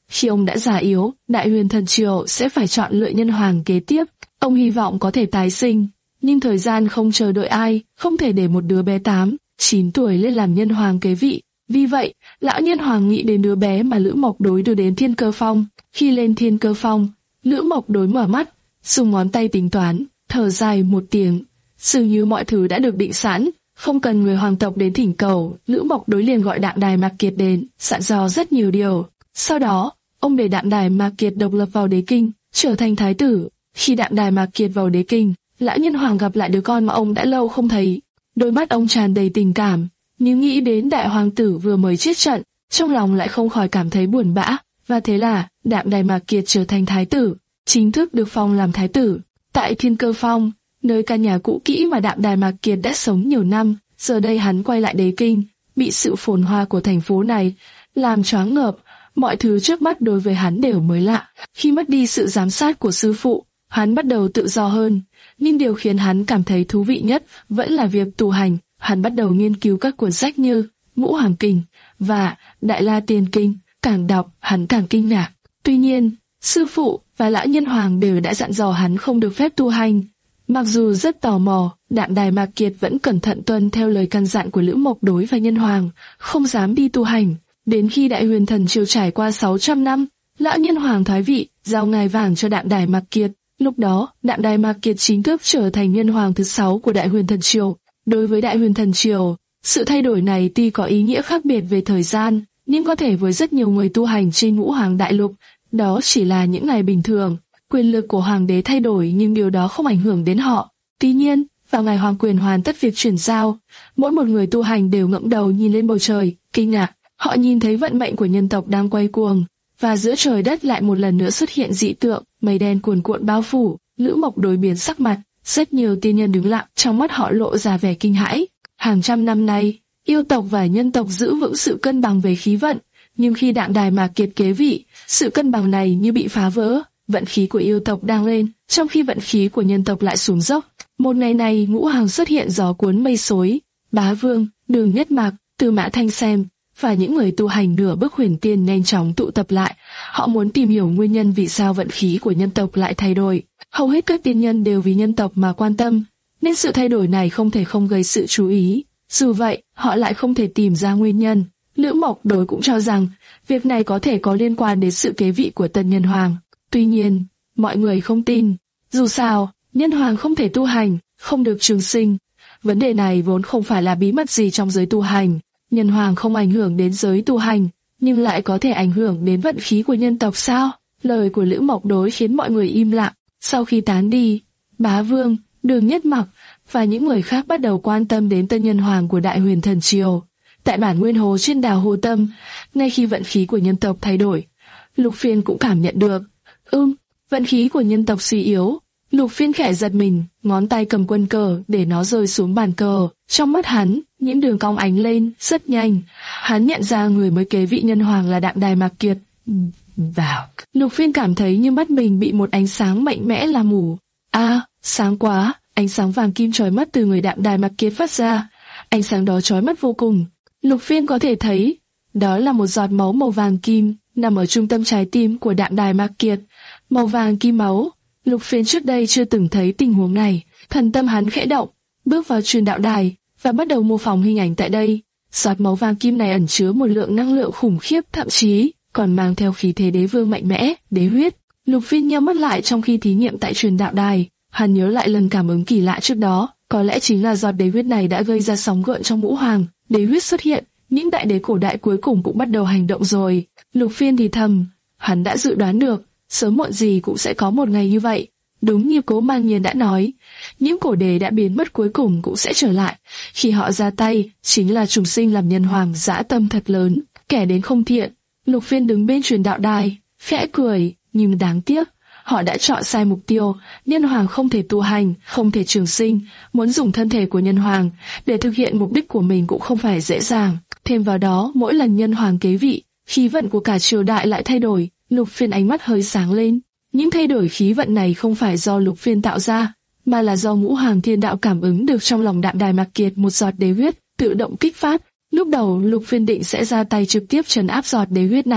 khi ông đã già yếu, Đại Huyền Thần Triều sẽ phải chọn lựa nhân hoàng kế tiếp. Ông hy vọng có thể tái sinh, nhưng thời gian không chờ đợi ai, không thể để một đứa bé tám, chín tuổi lên làm nhân hoàng kế vị. Vì vậy, lão nhân hoàng nghĩ đến đứa bé mà Lữ Mộc Đối đưa đến Thiên Cơ Phong. Khi lên Thiên Cơ Phong, Lữ Mộc Đối mở mắt, dùng ngón tay tính toán, thở dài một tiếng. Dường như mọi thứ đã được định sẵn, không cần người hoàng tộc đến thỉnh cầu. Lữ Mộc Đối liền gọi Đạm Đài Mạc Kiệt đến, dặn dò rất nhiều điều. Sau đó, ông để Đạm Đài Mạc Kiệt độc lập vào đế kinh, trở thành thái tử. Khi Đạm Đài Mạc Kiệt vào đế kinh, lão nhân hoàng gặp lại đứa con mà ông đã lâu không thấy. Đôi mắt ông tràn đầy tình cảm, nhưng nghĩ đến đại hoàng tử vừa mới chết trận, trong lòng lại không khỏi cảm thấy buồn bã. Và thế là Đạm Đài Mạc Kiệt trở thành thái tử, chính thức được phong làm thái tử. Tại Thiên Cơ Phong, nơi căn nhà cũ kỹ mà Đạm Đài Mạc Kiệt đã sống nhiều năm, giờ đây hắn quay lại đế kinh, bị sự phồn hoa của thành phố này làm choáng ngợp. Mọi thứ trước mắt đối với hắn đều mới lạ. Khi mất đi sự giám sát của sư phụ, hắn bắt đầu tự do hơn. Nhưng điều khiến hắn cảm thấy thú vị nhất vẫn là việc tu hành. Hắn bắt đầu nghiên cứu các cuốn sách như Ngũ Hoàng Kinh và Đại La Tiên Kinh. Càng đọc, hắn càng kinh ngạc. Tuy nhiên, sư phụ và lão nhân hoàng đều đã dặn dò hắn không được phép tu hành. Mặc dù rất tò mò, Đạm Đài Mạc Kiệt vẫn cẩn thận tuân theo lời căn dặn của Lữ Mộc Đối và nhân hoàng, không dám đi tu hành. Đến khi Đại Huyền Thần Triều trải qua sáu trăm năm, lão nhân hoàng thoái vị, giao ngai vàng cho Đạm Đài Mạc Kiệt. Lúc đó, Đạm Đài Mạc Kiệt chính thức trở thành nhân hoàng thứ sáu của Đại Huyền Thần Triều. Đối với Đại Huyền Thần Triều, sự thay đổi này tuy có ý nghĩa khác biệt về thời gian, nhưng có thể với rất nhiều người tu hành trên Ngũ Hoàng Đại Lục, đó chỉ là những ngày bình thường. Quyền lực của hoàng đế thay đổi nhưng điều đó không ảnh hưởng đến họ. Tuy nhiên, vào ngày hoàng quyền hoàn tất việc chuyển giao, mỗi một người tu hành đều ngẩng đầu nhìn lên bầu trời, kinh ngạc. Họ nhìn thấy vận mệnh của nhân tộc đang quay cuồng, và giữa trời đất lại một lần nữa xuất hiện dị tượng, mây đen cuồn cuộn bao phủ. Lữ Mộc Đối biến sắc mặt, rất nhiều tiên nhân đứng lặng, trong mắt họ lộ ra vẻ kinh hãi. Hàng trăm năm nay, yêu tộc và nhân tộc giữ vững sự cân bằng về khí vận, nhưng khi Đạm Đài Mạc Kiệt kế vị, sự cân bằng này như bị phá vỡ. Vận khí của yêu tộc đang lên, trong khi vận khí của nhân tộc lại xuống dốc. Một ngày này, Ngũ Hoàng xuất hiện gió cuốn mây xối. Bá Vương, Đường Nhất Mạc, Tư Mã Thanh Xem và những người tu hành nửa bước huyền tiên nhanh chóng tụ tập lại. Họ muốn tìm hiểu nguyên nhân vì sao vận khí của nhân tộc lại thay đổi. Hầu hết các tiên nhân đều vì nhân tộc mà quan tâm, nên sự thay đổi này không thể không gây sự chú ý. Dù vậy, họ lại không thể tìm ra nguyên nhân. Lữ Mộc Đối cũng cho rằng việc này có thể có liên quan đến sự kế vị của tân nhân hoàng. Tuy nhiên, mọi người không tin. Dù sao, nhân hoàng không thể tu hành, không được trường sinh. Vấn đề này vốn không phải là bí mật gì trong giới tu hành. Nhân hoàng không ảnh hưởng đến giới tu hành, nhưng lại có thể ảnh hưởng đến vận khí của nhân tộc sao? Lời của Lữ Mộc Đối khiến mọi người im lặng. Sau khi tán đi, Bá Vương, Đường Nhất Mặc và những người khác bắt đầu quan tâm đến tân nhân hoàng của Đại Huyền Thần Triều. Tại bản nguyên hồ trên đảo Hồ Tâm, ngay khi vận khí của nhân tộc thay đổi, Lục Phiên cũng cảm nhận được. Ừm, vận khí của nhân tộc suy yếu. Lục Phiên khẽ giật mình, ngón tay cầm quân cờ để nó rơi xuống bàn cờ. Trong mắt hắn, những đường cong ánh lên rất nhanh. Hắn nhận ra người mới kế vị nhân hoàng là Đạm Đài Mạc Kiệt. Vào. Lục Phiên cảm thấy như mắt mình bị một ánh sáng mạnh mẽ làm mù. À, sáng quá! Ánh sáng vàng kim chói mắt từ người Đạm Đài Mạc Kiệt phát ra. Ánh sáng đó chói mắt vô cùng. Lục Phiên có thể thấy, đó là một giọt máu màu vàng kim nằm ở trung tâm trái tim của Đạm Đài Mạc Kiệt. Màu vàng kim máu. Lục Phiên trước đây chưa từng thấy tình huống này. Thần tâm hắn khẽ động, bước vào truyền đạo đài và bắt đầu mô phỏng hình ảnh tại đây. Giọt máu vàng kim này ẩn chứa một lượng năng lượng khủng khiếp, thậm chí còn mang theo khí thế đế vương mạnh mẽ, đế huyết. Lục Phiên nhắm mắt lại trong khi thí nghiệm tại truyền đạo đài. Hắn nhớ lại lần cảm ứng kỳ lạ trước đó, có lẽ chính là giọt đế huyết này đã gây ra sóng gợn trong Ngũ Hoàng. Đế huyết xuất hiện, những đại đế cổ đại cuối cùng cũng bắt đầu hành động rồi. Lục Phiên thì thầm, hắn đã dự đoán được, sớm muộn gì cũng sẽ có một ngày như vậy. Đúng như Cố Mang Nhiên đã nói, những cổ đế đã biến mất cuối cùng cũng sẽ trở lại. Khi họ ra tay, chính là trùng sinh làm nhân hoàng dã tâm thật lớn, kẻ đến không thiện. Lục Phiên đứng bên truyền đạo đài, khẽ cười, nhưng đáng tiếc, họ đã chọn sai mục tiêu. Nhân hoàng không thể tu hành, không thể trường sinh, muốn dùng thân thể của nhân hoàng để thực hiện mục đích của mình cũng không phải dễ dàng. Thêm vào đó, mỗi lần nhân hoàng kế vị, khí vận của cả triều đại lại thay đổi. Lục Phiên ánh mắt hơi sáng lên. Những thay đổi khí vận này không phải do Lục Phiên tạo ra, mà là do Ngũ Hoàng Thiên Đạo cảm ứng được trong lòng Đạm Đài Mạc Kiệt một giọt đế huyết tự động kích phát. Lúc đầu Lục Phiên định sẽ ra tay trực tiếp trấn áp giọt đế huyết này,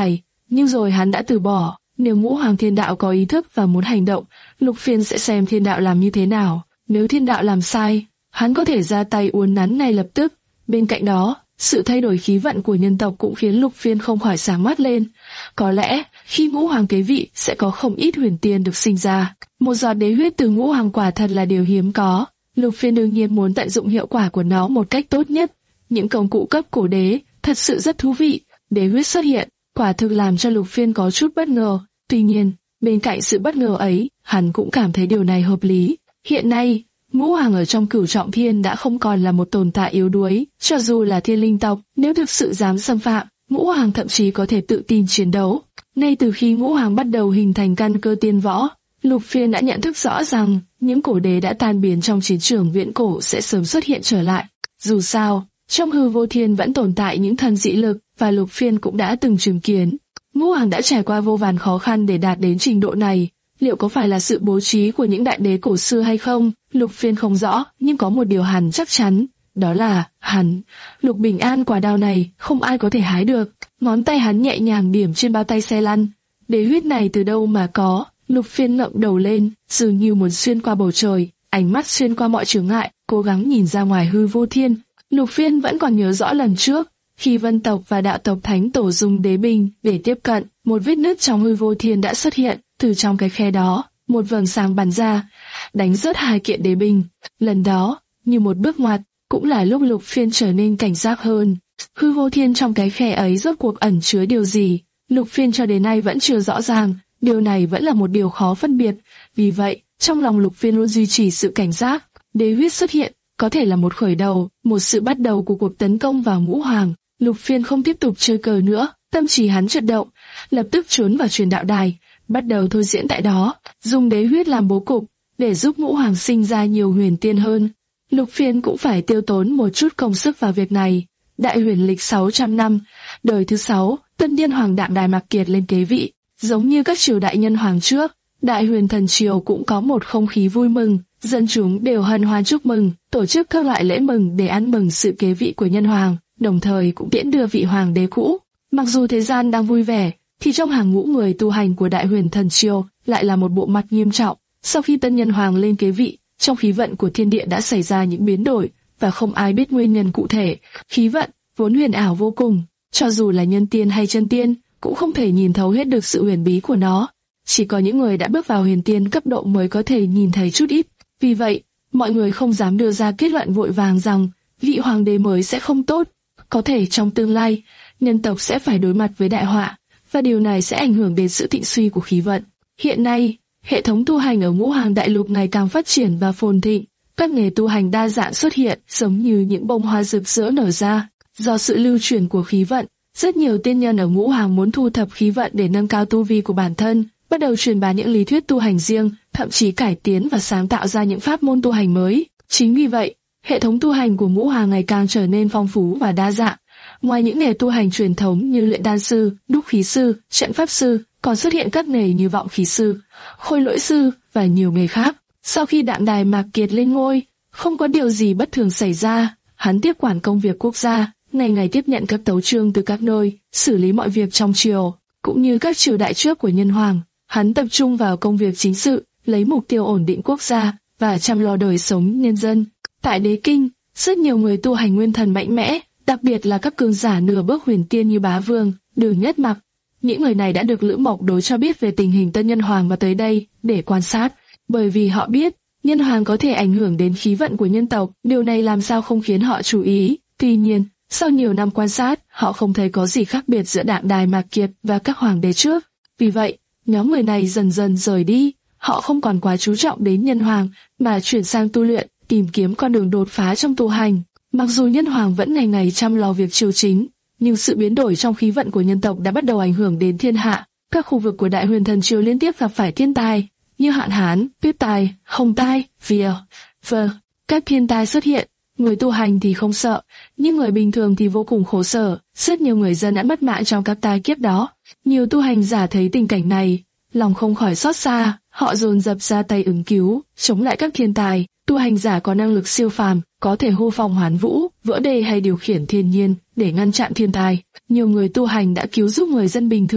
nhưng rồi hắn đã từ bỏ. Nếu Ngũ Hoàng Thiên Đạo có ý thức và muốn hành động, Lục Phiên sẽ xem Thiên Đạo làm như thế nào. Nếu Thiên Đạo làm sai, hắn có thể ra tay uốn nắn ngay lập tức. Bên cạnh đó, sự thay đổi khí vận của nhân tộc cũng khiến Lục Phiên không khỏi sáng mắt lên. Có lẽ, khi Ngũ Hoàng kế vị sẽ có không ít huyền tiên được sinh ra. Một giọt đế huyết từ Ngũ Hoàng quả thật là điều hiếm có. Lục Phiên đương nhiên muốn tận dụng hiệu quả của nó một cách tốt nhất. Những công cụ cấp cổ đế thật sự rất thú vị. Đế huyết xuất hiện, quả thực làm cho Lục Phiên có chút bất ngờ. Tuy nhiên, bên cạnh sự bất ngờ ấy, hắn cũng cảm thấy điều này hợp lý. Hiện nay, Ngũ Hoàng ở trong Cửu Trọng Thiên đã không còn là một tồn tại yếu đuối, cho dù là thiên linh tộc, nếu thực sự dám xâm phạm, Ngũ Hoàng thậm chí có thể tự tin chiến đấu. Ngay từ khi Ngũ Hoàng bắt đầu hình thành căn cơ tiên võ, Lục Phiên đã nhận thức rõ rằng những cổ đế đã tan biến trong chiến trường viễn cổ sẽ sớm xuất hiện trở lại. Dù sao, trong hư vô thiên vẫn tồn tại những thần dị lực, và Lục Phiên cũng đã từng chứng kiến. Ngũ Hoàng đã trải qua vô vàn khó khăn để đạt đến trình độ này. Liệu có phải là sự bố trí của những đại đế cổ xưa hay không? Lục Phiên không rõ, nhưng có một điều hắn chắc chắn, đó là hắn. Lục Bình An quả đao này không ai có thể hái được. Ngón tay hắn nhẹ nhàng điểm trên bao tay xe lăn. Đế huyết này từ đâu mà có? Lục Phiên ngẩng đầu lên, dường như muốn xuyên qua bầu trời, ánh mắt xuyên qua mọi chướng ngại, cố gắng nhìn ra ngoài hư vô thiên. Lục Phiên vẫn còn nhớ rõ lần trước, khi Vân tộc và Đạo tộc Thánh Tổ dùng đế binh để tiếp cận, một vết nứt trong hư vô thiên đã xuất hiện. Từ trong cái khe đó, một vầng sáng bắn ra, đánh rớt hai kiện đế binh. Lần đó, như một bước ngoặt, cũng là lúc Lục Phiên trở nên cảnh giác hơn. Hư vô thiên trong cái khe ấy rốt cuộc ẩn chứa điều gì? Lục Phiên cho đến nay vẫn chưa rõ ràng, điều này vẫn là một điều khó phân biệt. Vì vậy, trong lòng Lục Phiên luôn duy trì sự cảnh giác. Đế huyết xuất hiện, có thể là một khởi đầu, một sự bắt đầu của cuộc tấn công vào Ngũ Hoàng. Lục Phiên không tiếp tục chơi cờ nữa, tâm trí hắn chợt động, lập tức trốn vào truyền đạo đài, bắt đầu thôi diễn tại đó, dùng đế huyết làm bố cục, để giúp Ngũ Hoàng sinh ra nhiều huyền tiên hơn. Lục Phiên cũng phải tiêu tốn một chút công sức vào việc này. Đại huyền lịch sáu trăm năm, đời thứ sáu, Tân Điên Hoàng Đạm Đài Mạc Kiệt lên kế vị. Giống như các triều đại nhân hoàng trước, Đại Huyền Thần Triều cũng có một không khí vui mừng, dân chúng đều hân hoan chúc mừng, tổ chức các loại lễ mừng để ăn mừng sự kế vị của nhân hoàng, đồng thời cũng tiễn đưa vị hoàng đế cũ. Mặc dù thế gian đang vui vẻ, thì trong hàng ngũ người tu hành của Đại Huyền Thần Triều lại là một bộ mặt nghiêm trọng. Sau khi tân nhân hoàng lên kế vị, trong khí vận của thiên địa đã xảy ra những biến đổi, và không ai biết nguyên nhân cụ thể. Khí vận vốn huyền ảo vô cùng, cho dù là nhân tiên hay chân tiên, cũng không thể nhìn thấu hết được sự huyền bí của nó. Chỉ có những người đã bước vào huyền tiên cấp độ mới có thể nhìn thấy chút ít. Vì vậy, mọi người không dám đưa ra kết luận vội vàng rằng vị hoàng đế mới sẽ không tốt. Có thể trong tương lai, nhân tộc sẽ phải đối mặt với đại họa, và điều này sẽ ảnh hưởng đến sự thịnh suy của khí vận. Hiện nay, hệ thống tu hành ở Ngũ Hoàng Đại Lục ngày càng phát triển và phồn thịnh. Các nghề tu hành đa dạng xuất hiện, giống như những bông hoa rực rỡ nở ra. Do sự lưu truyền của khí vận, rất nhiều tiên nhân ở Ngũ Hoàng muốn thu thập khí vận để nâng cao tu vi của bản thân, bắt đầu truyền bá những lý thuyết tu hành riêng, thậm chí cải tiến và sáng tạo ra những pháp môn tu hành mới. Chính vì vậy, hệ thống tu hành của Ngũ Hoàng ngày càng trở nên phong phú và đa dạng. Ngoài những nghề tu hành truyền thống như luyện đan sư, đúc khí sư, trận pháp sư, còn xuất hiện các nghề như vọng khí sư, khôi lỗi sư và nhiều nghề khác. Sau khi Đạm Đài Mạc Kiệt lên ngôi, không có điều gì bất thường xảy ra, hắn tiếp quản công việc quốc gia, ngày ngày tiếp nhận các tấu chương từ các nơi, xử lý mọi việc trong triều, cũng như các triều đại trước của nhân hoàng. Hắn tập trung vào công việc chính sự, lấy mục tiêu ổn định quốc gia và chăm lo đời sống nhân dân. Tại Đế Kinh, rất nhiều người tu hành nguyên thần mạnh mẽ, đặc biệt là các cường giả nửa bước huyền tiên như Bá Vương, Đường Nhất Mặc. Những người này đã được Lữ Mộc Đối cho biết về tình hình tân nhân hoàng và tới đây để quan sát, bởi vì họ biết nhân hoàng có thể ảnh hưởng đến khí vận của nhân tộc. Điều này làm sao không khiến họ chú ý. Tuy nhiên, sau nhiều năm quan sát, họ không thấy có gì khác biệt giữa Đạm Đài Mạc Kiệt và các hoàng đế trước. Vì vậy, nhóm người này dần dần rời đi. Họ không còn quá chú trọng đến nhân hoàng, mà chuyển sang tu luyện, tìm kiếm con đường đột phá trong tu hành. Mặc dù nhân hoàng vẫn ngày ngày chăm lo việc triều chính, nhưng sự biến đổi trong khí vận của nhân tộc đã bắt đầu ảnh hưởng đến thiên hạ. Các khu vực của Đại Huyền Thần Triều liên tiếp gặp phải thiên tai, như hạn hán, tuyết tai, hồng tai, vỉa, vờ. Các thiên tai xuất hiện, người tu hành thì không sợ, nhưng người bình thường thì vô cùng khổ sở. Rất nhiều người dân đã mất mạng trong các tai kiếp đó. Nhiều tu hành giả thấy tình cảnh này, lòng không khỏi xót xa, họ dồn dập ra tay ứng cứu, chống lại các thiên tai. Tu hành giả có năng lực siêu phàm, có thể hô phong hoán vũ, vỡ đê hay điều khiển thiên nhiên để ngăn chặn thiên tai. Nhiều người tu hành đã cứu giúp người dân bình thường,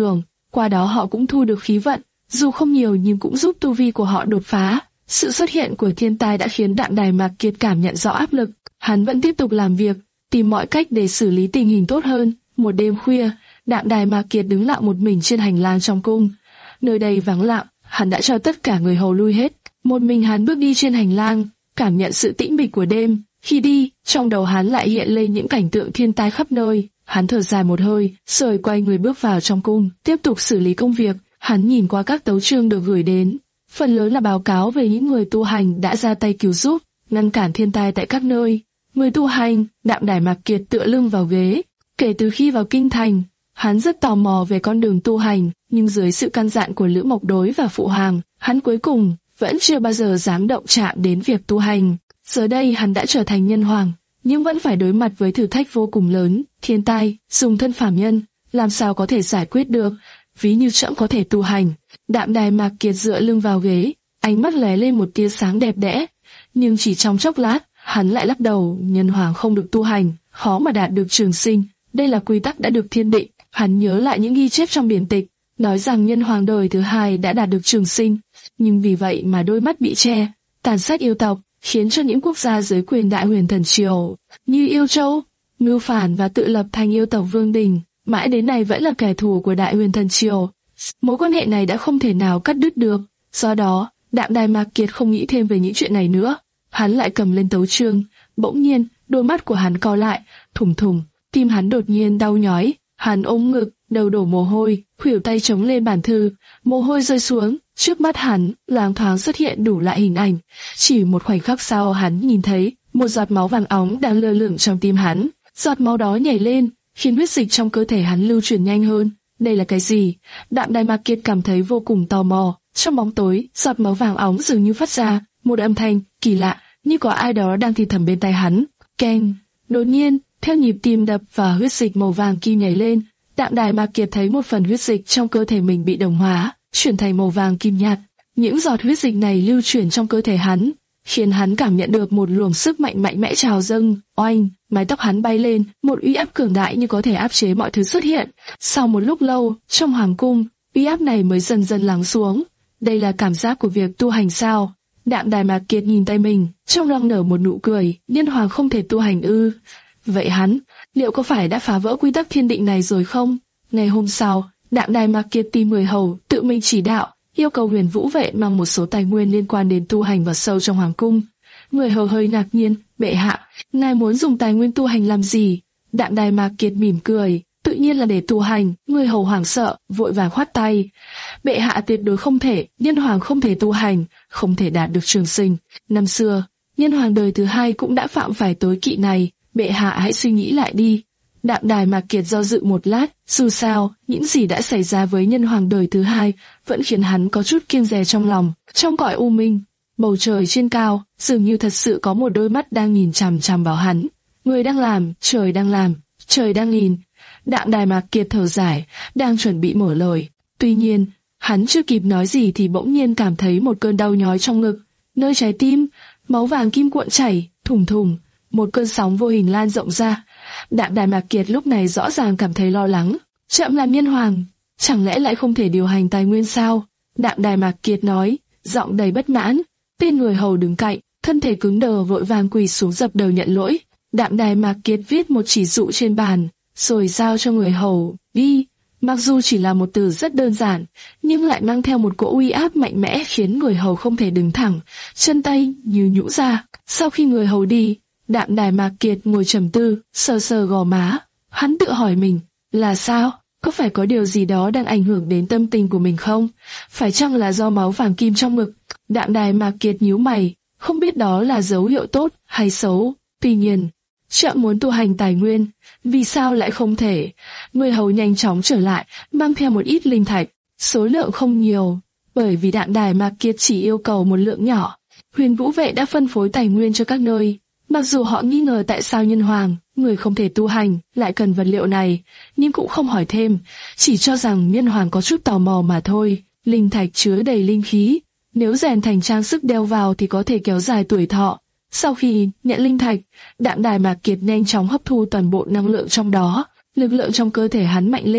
qua đó họ cũng thu được khí vận, dù không nhiều nhưng cũng giúp tu vi của họ đột phá. Sự xuất hiện của thiên tai đã khiến Đạm Đài Mạc Kiệt cảm nhận rõ áp lực, hắn vẫn tiếp tục làm việc, tìm mọi cách để xử lý tình hình tốt hơn. Một đêm khuya, Đạm Đài Mạc Kiệt đứng lặng một mình trên hành lang trong cung. Nơi đây vắng lặng, hắn đã cho tất cả người hầu lui hết. Một mình hắn bước đi trên hành lang, cảm nhận sự tĩnh mịch của đêm. Khi đi, trong đầu hắn lại hiện lên những cảnh tượng thiên tai khắp nơi. Hắn thở dài một hơi, rồi quay người bước vào trong cung, tiếp tục xử lý công việc. Hắn nhìn qua các tấu chương được gửi đến, phần lớn là báo cáo về những người tu hành đã ra tay cứu giúp, ngăn cản thiên tai tại các nơi. Người tu hành, Đạm Đài Mạc Kiệt tựa lưng vào ghế. Kể từ khi vào kinh thành, hắn rất tò mò về con đường tu hành, nhưng dưới sự căn dặn của Lữ Mộc Đối và Phụ Hoàng, hắn cuối cùng vẫn chưa bao giờ dám động chạm đến việc tu hành. Giờ đây hắn đã trở thành nhân hoàng, nhưng vẫn phải đối mặt với thử thách vô cùng lớn, thiên tai, dùng thân phàm nhân, làm sao có thể giải quyết được, ví như trẫm có thể tu hành. Đạm Đài Mạc Kiệt dựa lưng vào ghế, ánh mắt lóe lên một tia sáng đẹp đẽ, nhưng chỉ trong chốc lát, hắn lại lắc đầu, nhân hoàng không được tu hành, khó mà đạt được trường sinh, đây là quy tắc đã được thiên định. Hắn nhớ lại những ghi chép trong điển tịch, nói rằng nhân hoàng đời thứ hai đã đạt được trường sinh, nhưng vì vậy mà đôi mắt bị che, tàn sát yêu tộc, khiến cho những quốc gia dưới quyền Đại Huyền Thần Triều như Yêu Châu, mưu phản và tự lập thành yêu tộc Vương Đình, mãi đến nay vẫn là kẻ thù của Đại Huyền Thần Triều. Mối quan hệ này đã không thể nào cắt đứt được. Do đó, Đạm Đài Mạc Kiệt không nghĩ thêm về những chuyện này nữa. Hắn lại cầm lên tấu chương, bỗng nhiên, đôi mắt của hắn co lại, thùng thùng, tim hắn đột nhiên đau nhói. Hắn ôm ngực, đầu đổ mồ hôi, khuỷu tay chống lên bản thư, mồ hôi rơi xuống, trước mắt hắn loáng thoáng xuất hiện đủ loại hình ảnh. Chỉ một khoảnh khắc sau, hắn nhìn thấy một giọt máu vàng óng đang lơ lửng trong tim hắn. Giọt máu đó nhảy lên, khiến huyết dịch trong cơ thể hắn lưu chuyển nhanh hơn. Đây là cái gì? Đạm Đài Mạc Kiệt cảm thấy vô cùng tò mò. Trong bóng tối, giọt máu vàng óng dường như phát ra một âm thanh kỳ lạ, như có ai đó đang thì thầm bên tai hắn. Keng! Đột nhiên, theo nhịp tim đập và huyết dịch màu vàng kim nhảy lên, Đạm Đài Mạc Kiệt thấy một phần huyết dịch trong cơ thể mình bị đồng hóa, chuyển thành màu vàng kim nhạt. Những giọt huyết dịch này lưu chuyển trong cơ thể hắn, khiến hắn cảm nhận được một luồng sức mạnh mạnh mẽ trào dâng. Oanh, mái tóc hắn bay lên, một uy áp cường đại như có thể áp chế mọi thứ xuất hiện. Sau một lúc lâu, trong hoàng cung, uy áp này mới dần dần lắng xuống. Đây là cảm giác của việc tu hành sao? Đạm Đài Mạc Kiệt nhìn tay mình, trong lòng nở một nụ cười. Nhân hoàng không thể tu hành ư? Vậy hắn, liệu có phải đã phá vỡ quy tắc thiên định này rồi không? Ngày hôm sau, Đạm Đài Mạc Kiệt tìm người hầu, tự mình chỉ đạo, yêu cầu Huyền Vũ vệ mang một số tài nguyên liên quan đến tu hành vào sâu trong hoàng cung. Người hầu hơi ngạc nhiên, bệ hạ, ngài muốn dùng tài nguyên tu hành làm gì? Đạm Đài Mạc Kiệt mỉm cười, tự nhiên là để tu hành. Người hầu hoảng sợ, vội vàng khoát tay. Bệ hạ tuyệt đối không thể, nhân hoàng không thể tu hành, không thể đạt được trường sinh. Năm xưa, nhân hoàng đời thứ hai cũng đã phạm phải tối kỵ này. Bệ hạ hãy suy nghĩ lại đi. Đạm Đài Mạc Kiệt do dự một lát, dù sao, những gì đã xảy ra với nhân hoàng đời thứ hai vẫn khiến hắn có chút kiêng dè trong lòng. Trong cõi u minh, bầu trời trên cao, dường như thật sự có một đôi mắt đang nhìn chằm chằm vào hắn. Người đang làm, trời đang làm, trời đang nhìn. Đạm Đài Mạc Kiệt thở dài, đang chuẩn bị mở lời. Tuy nhiên, hắn chưa kịp nói gì thì bỗng nhiên cảm thấy một cơn đau nhói trong ngực, nơi trái tim, máu vàng kim cuộn chảy, thùng thùng. Một cơn sóng vô hình lan rộng ra. Đạm Đài Mạc Kiệt lúc này rõ ràng cảm thấy lo lắng. Trẫm làm nhân hoàng, chẳng lẽ lại không thể điều hành tài nguyên sao? Đạm Đài Mạc Kiệt nói, giọng đầy bất mãn. Tên người hầu đứng cạnh, thân thể cứng đờ vội vàng quỳ xuống dập đầu nhận lỗi. Đạm Đài Mạc Kiệt viết một chỉ dụ trên bàn, rồi giao cho người hầu. Đi. Mặc dù chỉ là một từ rất đơn giản, nhưng lại mang theo một cỗ uy áp mạnh mẽ khiến người hầu không thể đứng thẳng, chân tay như nhũ ra. Sau khi người hầu đi, Đạm Đài Mạc Kiệt ngồi trầm tư, sờ sờ gò má. Hắn tự hỏi mình, là sao? Có phải có điều gì đó đang ảnh hưởng đến tâm tình của mình không? Phải chăng là do máu vàng kim trong ngực? Đạm Đài Mạc Kiệt nhíu mày, không biết đó là dấu hiệu tốt hay xấu. Tuy nhiên, trẫm muốn tu hành tài nguyên, vì sao lại không thể? Người hầu nhanh chóng trở lại, mang theo một ít linh thạch, số lượng không nhiều, bởi vì Đạm Đài Mạc Kiệt chỉ yêu cầu một lượng nhỏ. Huyền Vũ vệ đã phân phối tài nguyên cho các nơi. Mặc dù họ nghi ngờ tại sao nhân hoàng, người không thể tu hành, lại cần vật liệu này, nhưng cũng không hỏi thêm, chỉ cho rằng nhân hoàng có chút tò mò mà thôi. Linh thạch chứa đầy linh khí, nếu rèn thành trang sức đeo vào thì có thể kéo dài tuổi thọ. Sau khi nhận linh thạch, Đạm Đài Mạc Kiệt nhanh chóng hấp thu toàn bộ năng lượng trong đó, lực lượng trong cơ thể hắn mạnh lên,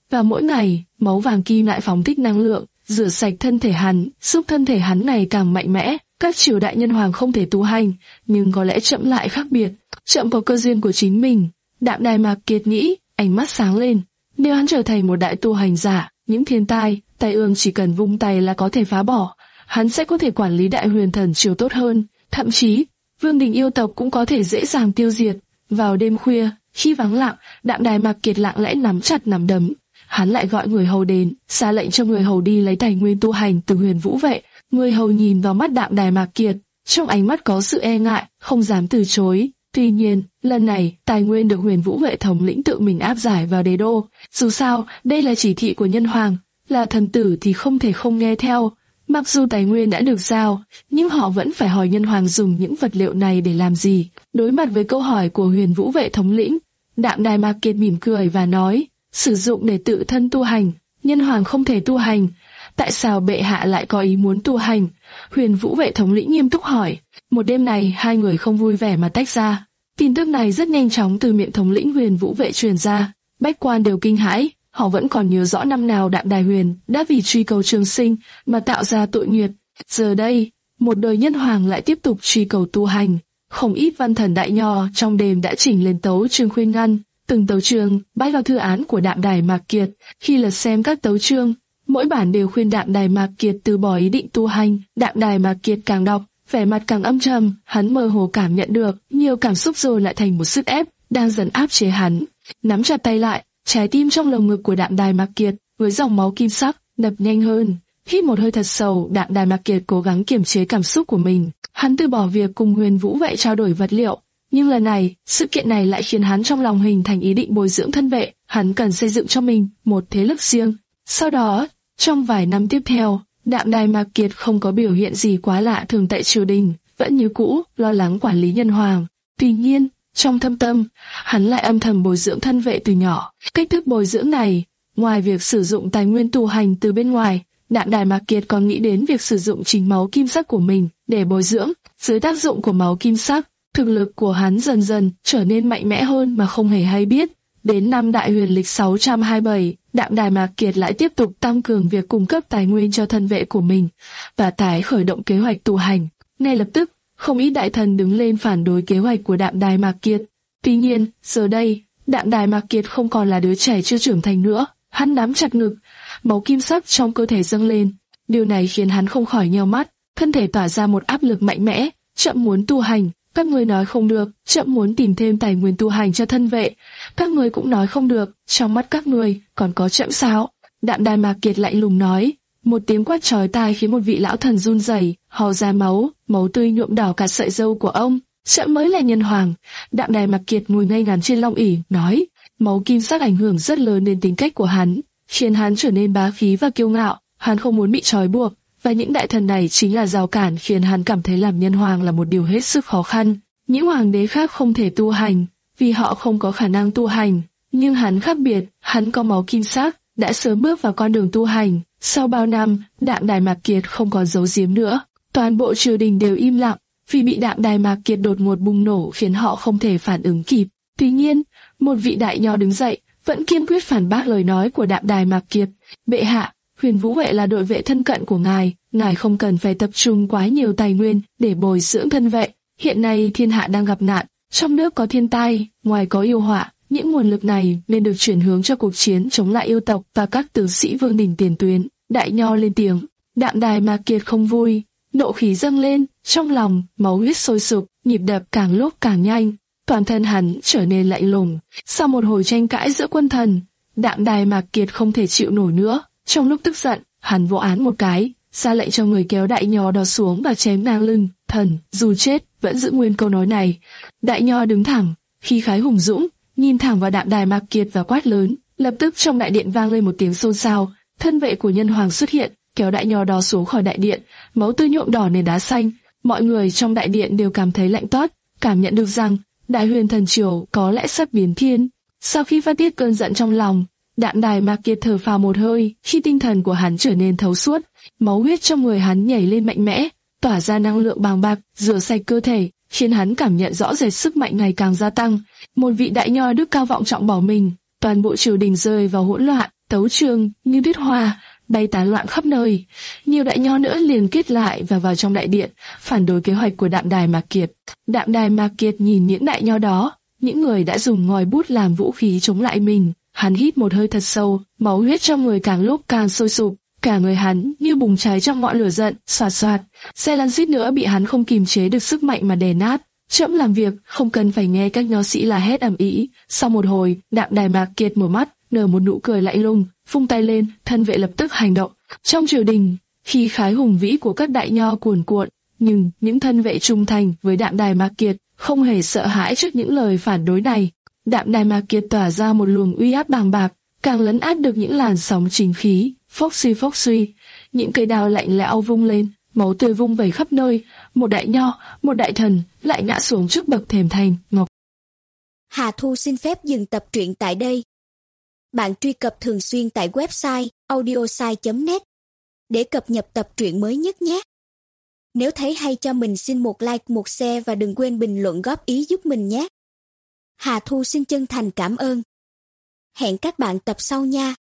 và mỗi ngày, máu vàng kim lại phóng thích năng lượng, rửa sạch thân thể hắn, giúp thân thể hắn ngày càng mạnh mẽ. Các triều đại nhân hoàng không thể tu hành, nhưng có lẽ Trẫm lại khác biệt. Trẫm có cơ duyên của chính mình. Đạm Đài Mạc Kiệt nghĩ, ánh mắt sáng lên. Nếu hắn trở thành một đại tu hành giả, những thiên tai, tai ương chỉ cần vung tay là có thể phá bỏ. Hắn sẽ có thể quản lý Đại Huyền Thần Triều tốt hơn, thậm chí vương đình yêu tộc cũng có thể dễ dàng tiêu diệt. Vào đêm khuya, khi vắng lặng, Đạm Đài Mạc Kiệt lặng lẽ nắm chặt nắm đấm. Hắn lại gọi người hầu đến, ra lệnh cho người hầu đi lấy tài nguyên tu hành từ Huyền Vũ Vệ. Người hầu nhìn vào mắt Đạm Đài Mạc Kiệt, trong ánh mắt có sự e ngại, không dám từ chối. Tuy nhiên, lần này, tài nguyên được Huyền Vũ Vệ thống lĩnh tự mình áp giải vào đế đô. Dù sao, đây là chỉ thị của nhân hoàng, là thần tử thì không thể không nghe theo. Mặc dù tài nguyên đã được giao, nhưng họ vẫn phải hỏi nhân hoàng dùng những vật liệu này để làm gì. Đối mặt với câu hỏi của Huyền Vũ Vệ thống lĩnh, Đạm Đài Mạc Kiệt mỉm cười và nói, sử dụng để tự thân tu hành, nhân hoàng không thể tu hành. Tại sao bệ hạ lại có ý muốn tu hành? Huyền Vũ Vệ thống lĩnh nghiêm túc hỏi. Một đêm này, hai người không vui vẻ mà tách ra. Tin tức này rất nhanh chóng từ miệng thống lĩnh Huyền Vũ Vệ truyền ra. Bách quan đều kinh hãi, họ vẫn còn nhớ rõ năm nào Đạm Đài Huyền đã vì truy cầu trường sinh mà tạo ra tội nghiệp. Giờ đây, một đời nhân hoàng lại tiếp tục truy cầu tu hành. Không ít văn thần đại nho trong đêm đã chỉnh lên tấu chương khuyên ngăn. Từng tấu chương bái vào thư án của Đạm Đài Mạc Kiệt. Khi lật xem các tấu chương, mỗi bản đều khuyên Đạm Đài Mạc Kiệt từ bỏ ý định tu hành. Đạm Đài Mạc Kiệt càng đọc, vẻ mặt càng âm trầm. Hắn mơ hồ cảm nhận được nhiều cảm xúc rồi lại thành một sức ép đang dần áp chế hắn. Nắm chặt tay lại, trái tim trong lồng ngực của Đạm Đài Mạc Kiệt với dòng máu kim sắc đập nhanh hơn. Hít một hơi thật sâu, Đạm Đài Mạc Kiệt cố gắng kiềm chế cảm xúc của mình. Hắn từ bỏ việc cùng Huyền Vũ Vệ trao đổi vật liệu, nhưng lần này, sự kiện này lại khiến hắn trong lòng hình thành ý định bồi dưỡng thân vệ. Hắn cần xây dựng cho mình một thế lực riêng. Sau đó, trong vài năm tiếp theo, Đạm Đài Mạc Kiệt không có biểu hiện gì quá lạ thường tại triều đình, vẫn như cũ lo lắng quản lý nhân hoàng. Tuy nhiên, trong thâm tâm, hắn lại âm thầm bồi dưỡng thân vệ từ nhỏ. Cách thức bồi dưỡng này, ngoài việc sử dụng tài nguyên tu hành từ bên ngoài, Đạm Đài Mạc Kiệt còn nghĩ đến việc sử dụng chính máu kim sắc của mình để bồi dưỡng. Dưới tác dụng của máu kim sắc, thực lực của hắn dần dần trở nên mạnh mẽ hơn mà không hề hay biết. Đến năm Đại Huyền lịch sáu trăm hai mươi bảy, Đạm Đài Mạc Kiệt lại tiếp tục tăng cường việc cung cấp tài nguyên cho thân vệ của mình và tái khởi động kế hoạch tu hành. Ngay lập tức, không ít đại thần đứng lên phản đối kế hoạch của Đạm Đài Mạc Kiệt. Tuy nhiên, giờ đây, Đạm Đài Mạc Kiệt không còn là đứa trẻ chưa trưởng thành nữa. Hắn nắm chặt ngực, máu kim sắc trong cơ thể dâng lên. Điều này khiến hắn không khỏi nheo mắt, thân thể tỏa ra một áp lực mạnh mẽ. Trẫm muốn tu hành, các ngươi nói không được. Trẫm muốn tìm thêm tài nguyên tu hành cho thân vệ, các ngươi cũng nói không được. Trong mắt các ngươi còn có trẫm sao? Đạm Đài Mạc Kiệt lạnh lùng nói. Một tiếng quát chói tai khiến một vị lão thần run rẩy, ho ra máu, máu tươi nhuộm đỏ cả sợi râu của ông. Trẫm mới là nhân hoàng. Đạm Đài Mạc Kiệt ngồi ngay ngắn trên long ỷ nói. Máu kim sắc ảnh hưởng rất lớn đến tính cách của hắn, khiến hắn trở nên bá khí và kiêu ngạo. Hắn không muốn bị trói buộc, và những đại thần này chính là rào cản khiến hắn cảm thấy làm nhân hoàng là một điều hết sức khó khăn. Những hoàng đế khác không thể tu hành, vì họ không có khả năng tu hành. Nhưng hắn khác biệt, hắn có máu kim sắc, đã sớm bước vào con đường tu hành. Sau bao năm, Đạm Đài Mạc Kiệt không còn giấu giếm nữa. Toàn bộ triều đình đều im lặng, vì bị Đạm Đài Mạc Kiệt đột ngột bùng nổ khiến họ không thể phản ứng kịp. Tuy nhiên, một vị đại nho đứng dậy, vẫn kiên quyết phản bác lời nói của Đạm Đài Mạc Kiệt. Bệ hạ, Huyền Vũ Vệ là đội vệ thân cận của ngài, ngài không cần phải tập trung quá nhiều tài nguyên để bồi dưỡng thân vệ. Hiện nay thiên hạ đang gặp nạn, trong nước có thiên tai, ngoài có yêu họa, những nguồn lực này nên được chuyển hướng cho cuộc chiến chống lại yêu tộc và các tướng sĩ vương đình tiền tuyến. Đại nho lên tiếng. Đạm Đài Mạc Kiệt không vui, nộ khí dâng lên, trong lòng máu huyết sôi sục, nhịp đập càng lúc càng nhanh, toàn thân hắn trở nên lạnh lùng. Sau một hồi tranh cãi giữa quân thần, Đạm Đài Mạc Kiệt không thể chịu nổi nữa. Trong lúc tức giận, hắn vỗ án một cái, ra lệnh cho người kéo đại nho đó xuống và chém ngang lưng. Thần, dù chết, vẫn giữ nguyên câu nói này. Đại nho đứng thẳng, khí khái hùng dũng, nhìn thẳng vào Đạm Đài Mạc Kiệt và quát lớn. Lập tức trong đại điện vang lên một tiếng xôn xao. Thân vệ của nhân hoàng xuất hiện, kéo đại nho đó xuống khỏi đại điện, máu tươi nhuộm đỏ nền đá xanh. Mọi người trong đại điện đều cảm thấy lạnh toát, cảm nhận được rằng Đại Huyền Thần Triều có lẽ sắp biến thiên. Sau khi phát tiết cơn giận trong lòng, Đạm Đài Mạc Kiệt thở phào một hơi, khi tinh thần của hắn trở nên thấu suốt, máu huyết trong người hắn nhảy lên mạnh mẽ, tỏa ra năng lượng bàng bạc, rửa sạch cơ thể, khiến hắn cảm nhận rõ rệt sức mạnh ngày càng gia tăng. Một vị đại nho đức cao vọng trọng bỏ mình, toàn bộ triều đình rơi vào hỗn loạn. tấu chương như tuyết hoa, bay tán loạn khắp nơi. Nhiều đại nho nữa liền kết lại và vào trong đại điện, phản đối kế hoạch của Đạm Đài Mạc Kiệt. Đạm Đài Mạc Kiệt nhìn những đại nho đó, những người đã dùng ngòi bút làm vũ khí chống lại mình. Hắn hít một hơi thật sâu, máu huyết trong người càng lúc càng sôi sục. Cả người hắn như bùng cháy trong ngọn lửa giận, xoạt xoạt. Xe lăn suýt nữa bị hắn không kìm chế được sức mạnh mà đè nát. Trẫm làm việc, không cần phải nghe các nho sĩ la hét ầm ĩ. Sau một hồi, Đạm Đài Mạc Kiệt mở mắt, nở một nụ cười lạnh lùng, vung tay lên, thân vệ lập tức hành động. Trong triều đình, khí khái hùng vĩ của các đại nho cuồn cuộn, nhưng những thân vệ trung thành với Đạm Đài Mạc Kiệt không hề sợ hãi trước những lời phản đối này. Đạm Đài Mạc Kiệt tỏa ra một luồng uy áp bàng bạc, càng lấn át được những làn sóng chính khí. Phốc suy phốc suy, những cây đao lạnh lẽo vung lên, máu tươi vung vẩy khắp nơi. Một đại nho, một đại thần lại ngã xuống trước bậc thềm thành ngọc. Hà Thu xin phép dừng tập truyện tại đây. Bạn truy cập thường xuyên tại website audiosai chấm net để cập nhật tập truyện mới nhất nhé. Nếu thấy hay cho mình xin một like, một share và đừng quên bình luận góp ý giúp mình nhé. Hà Thu xin chân thành cảm ơn. Hẹn các bạn tập sau nha.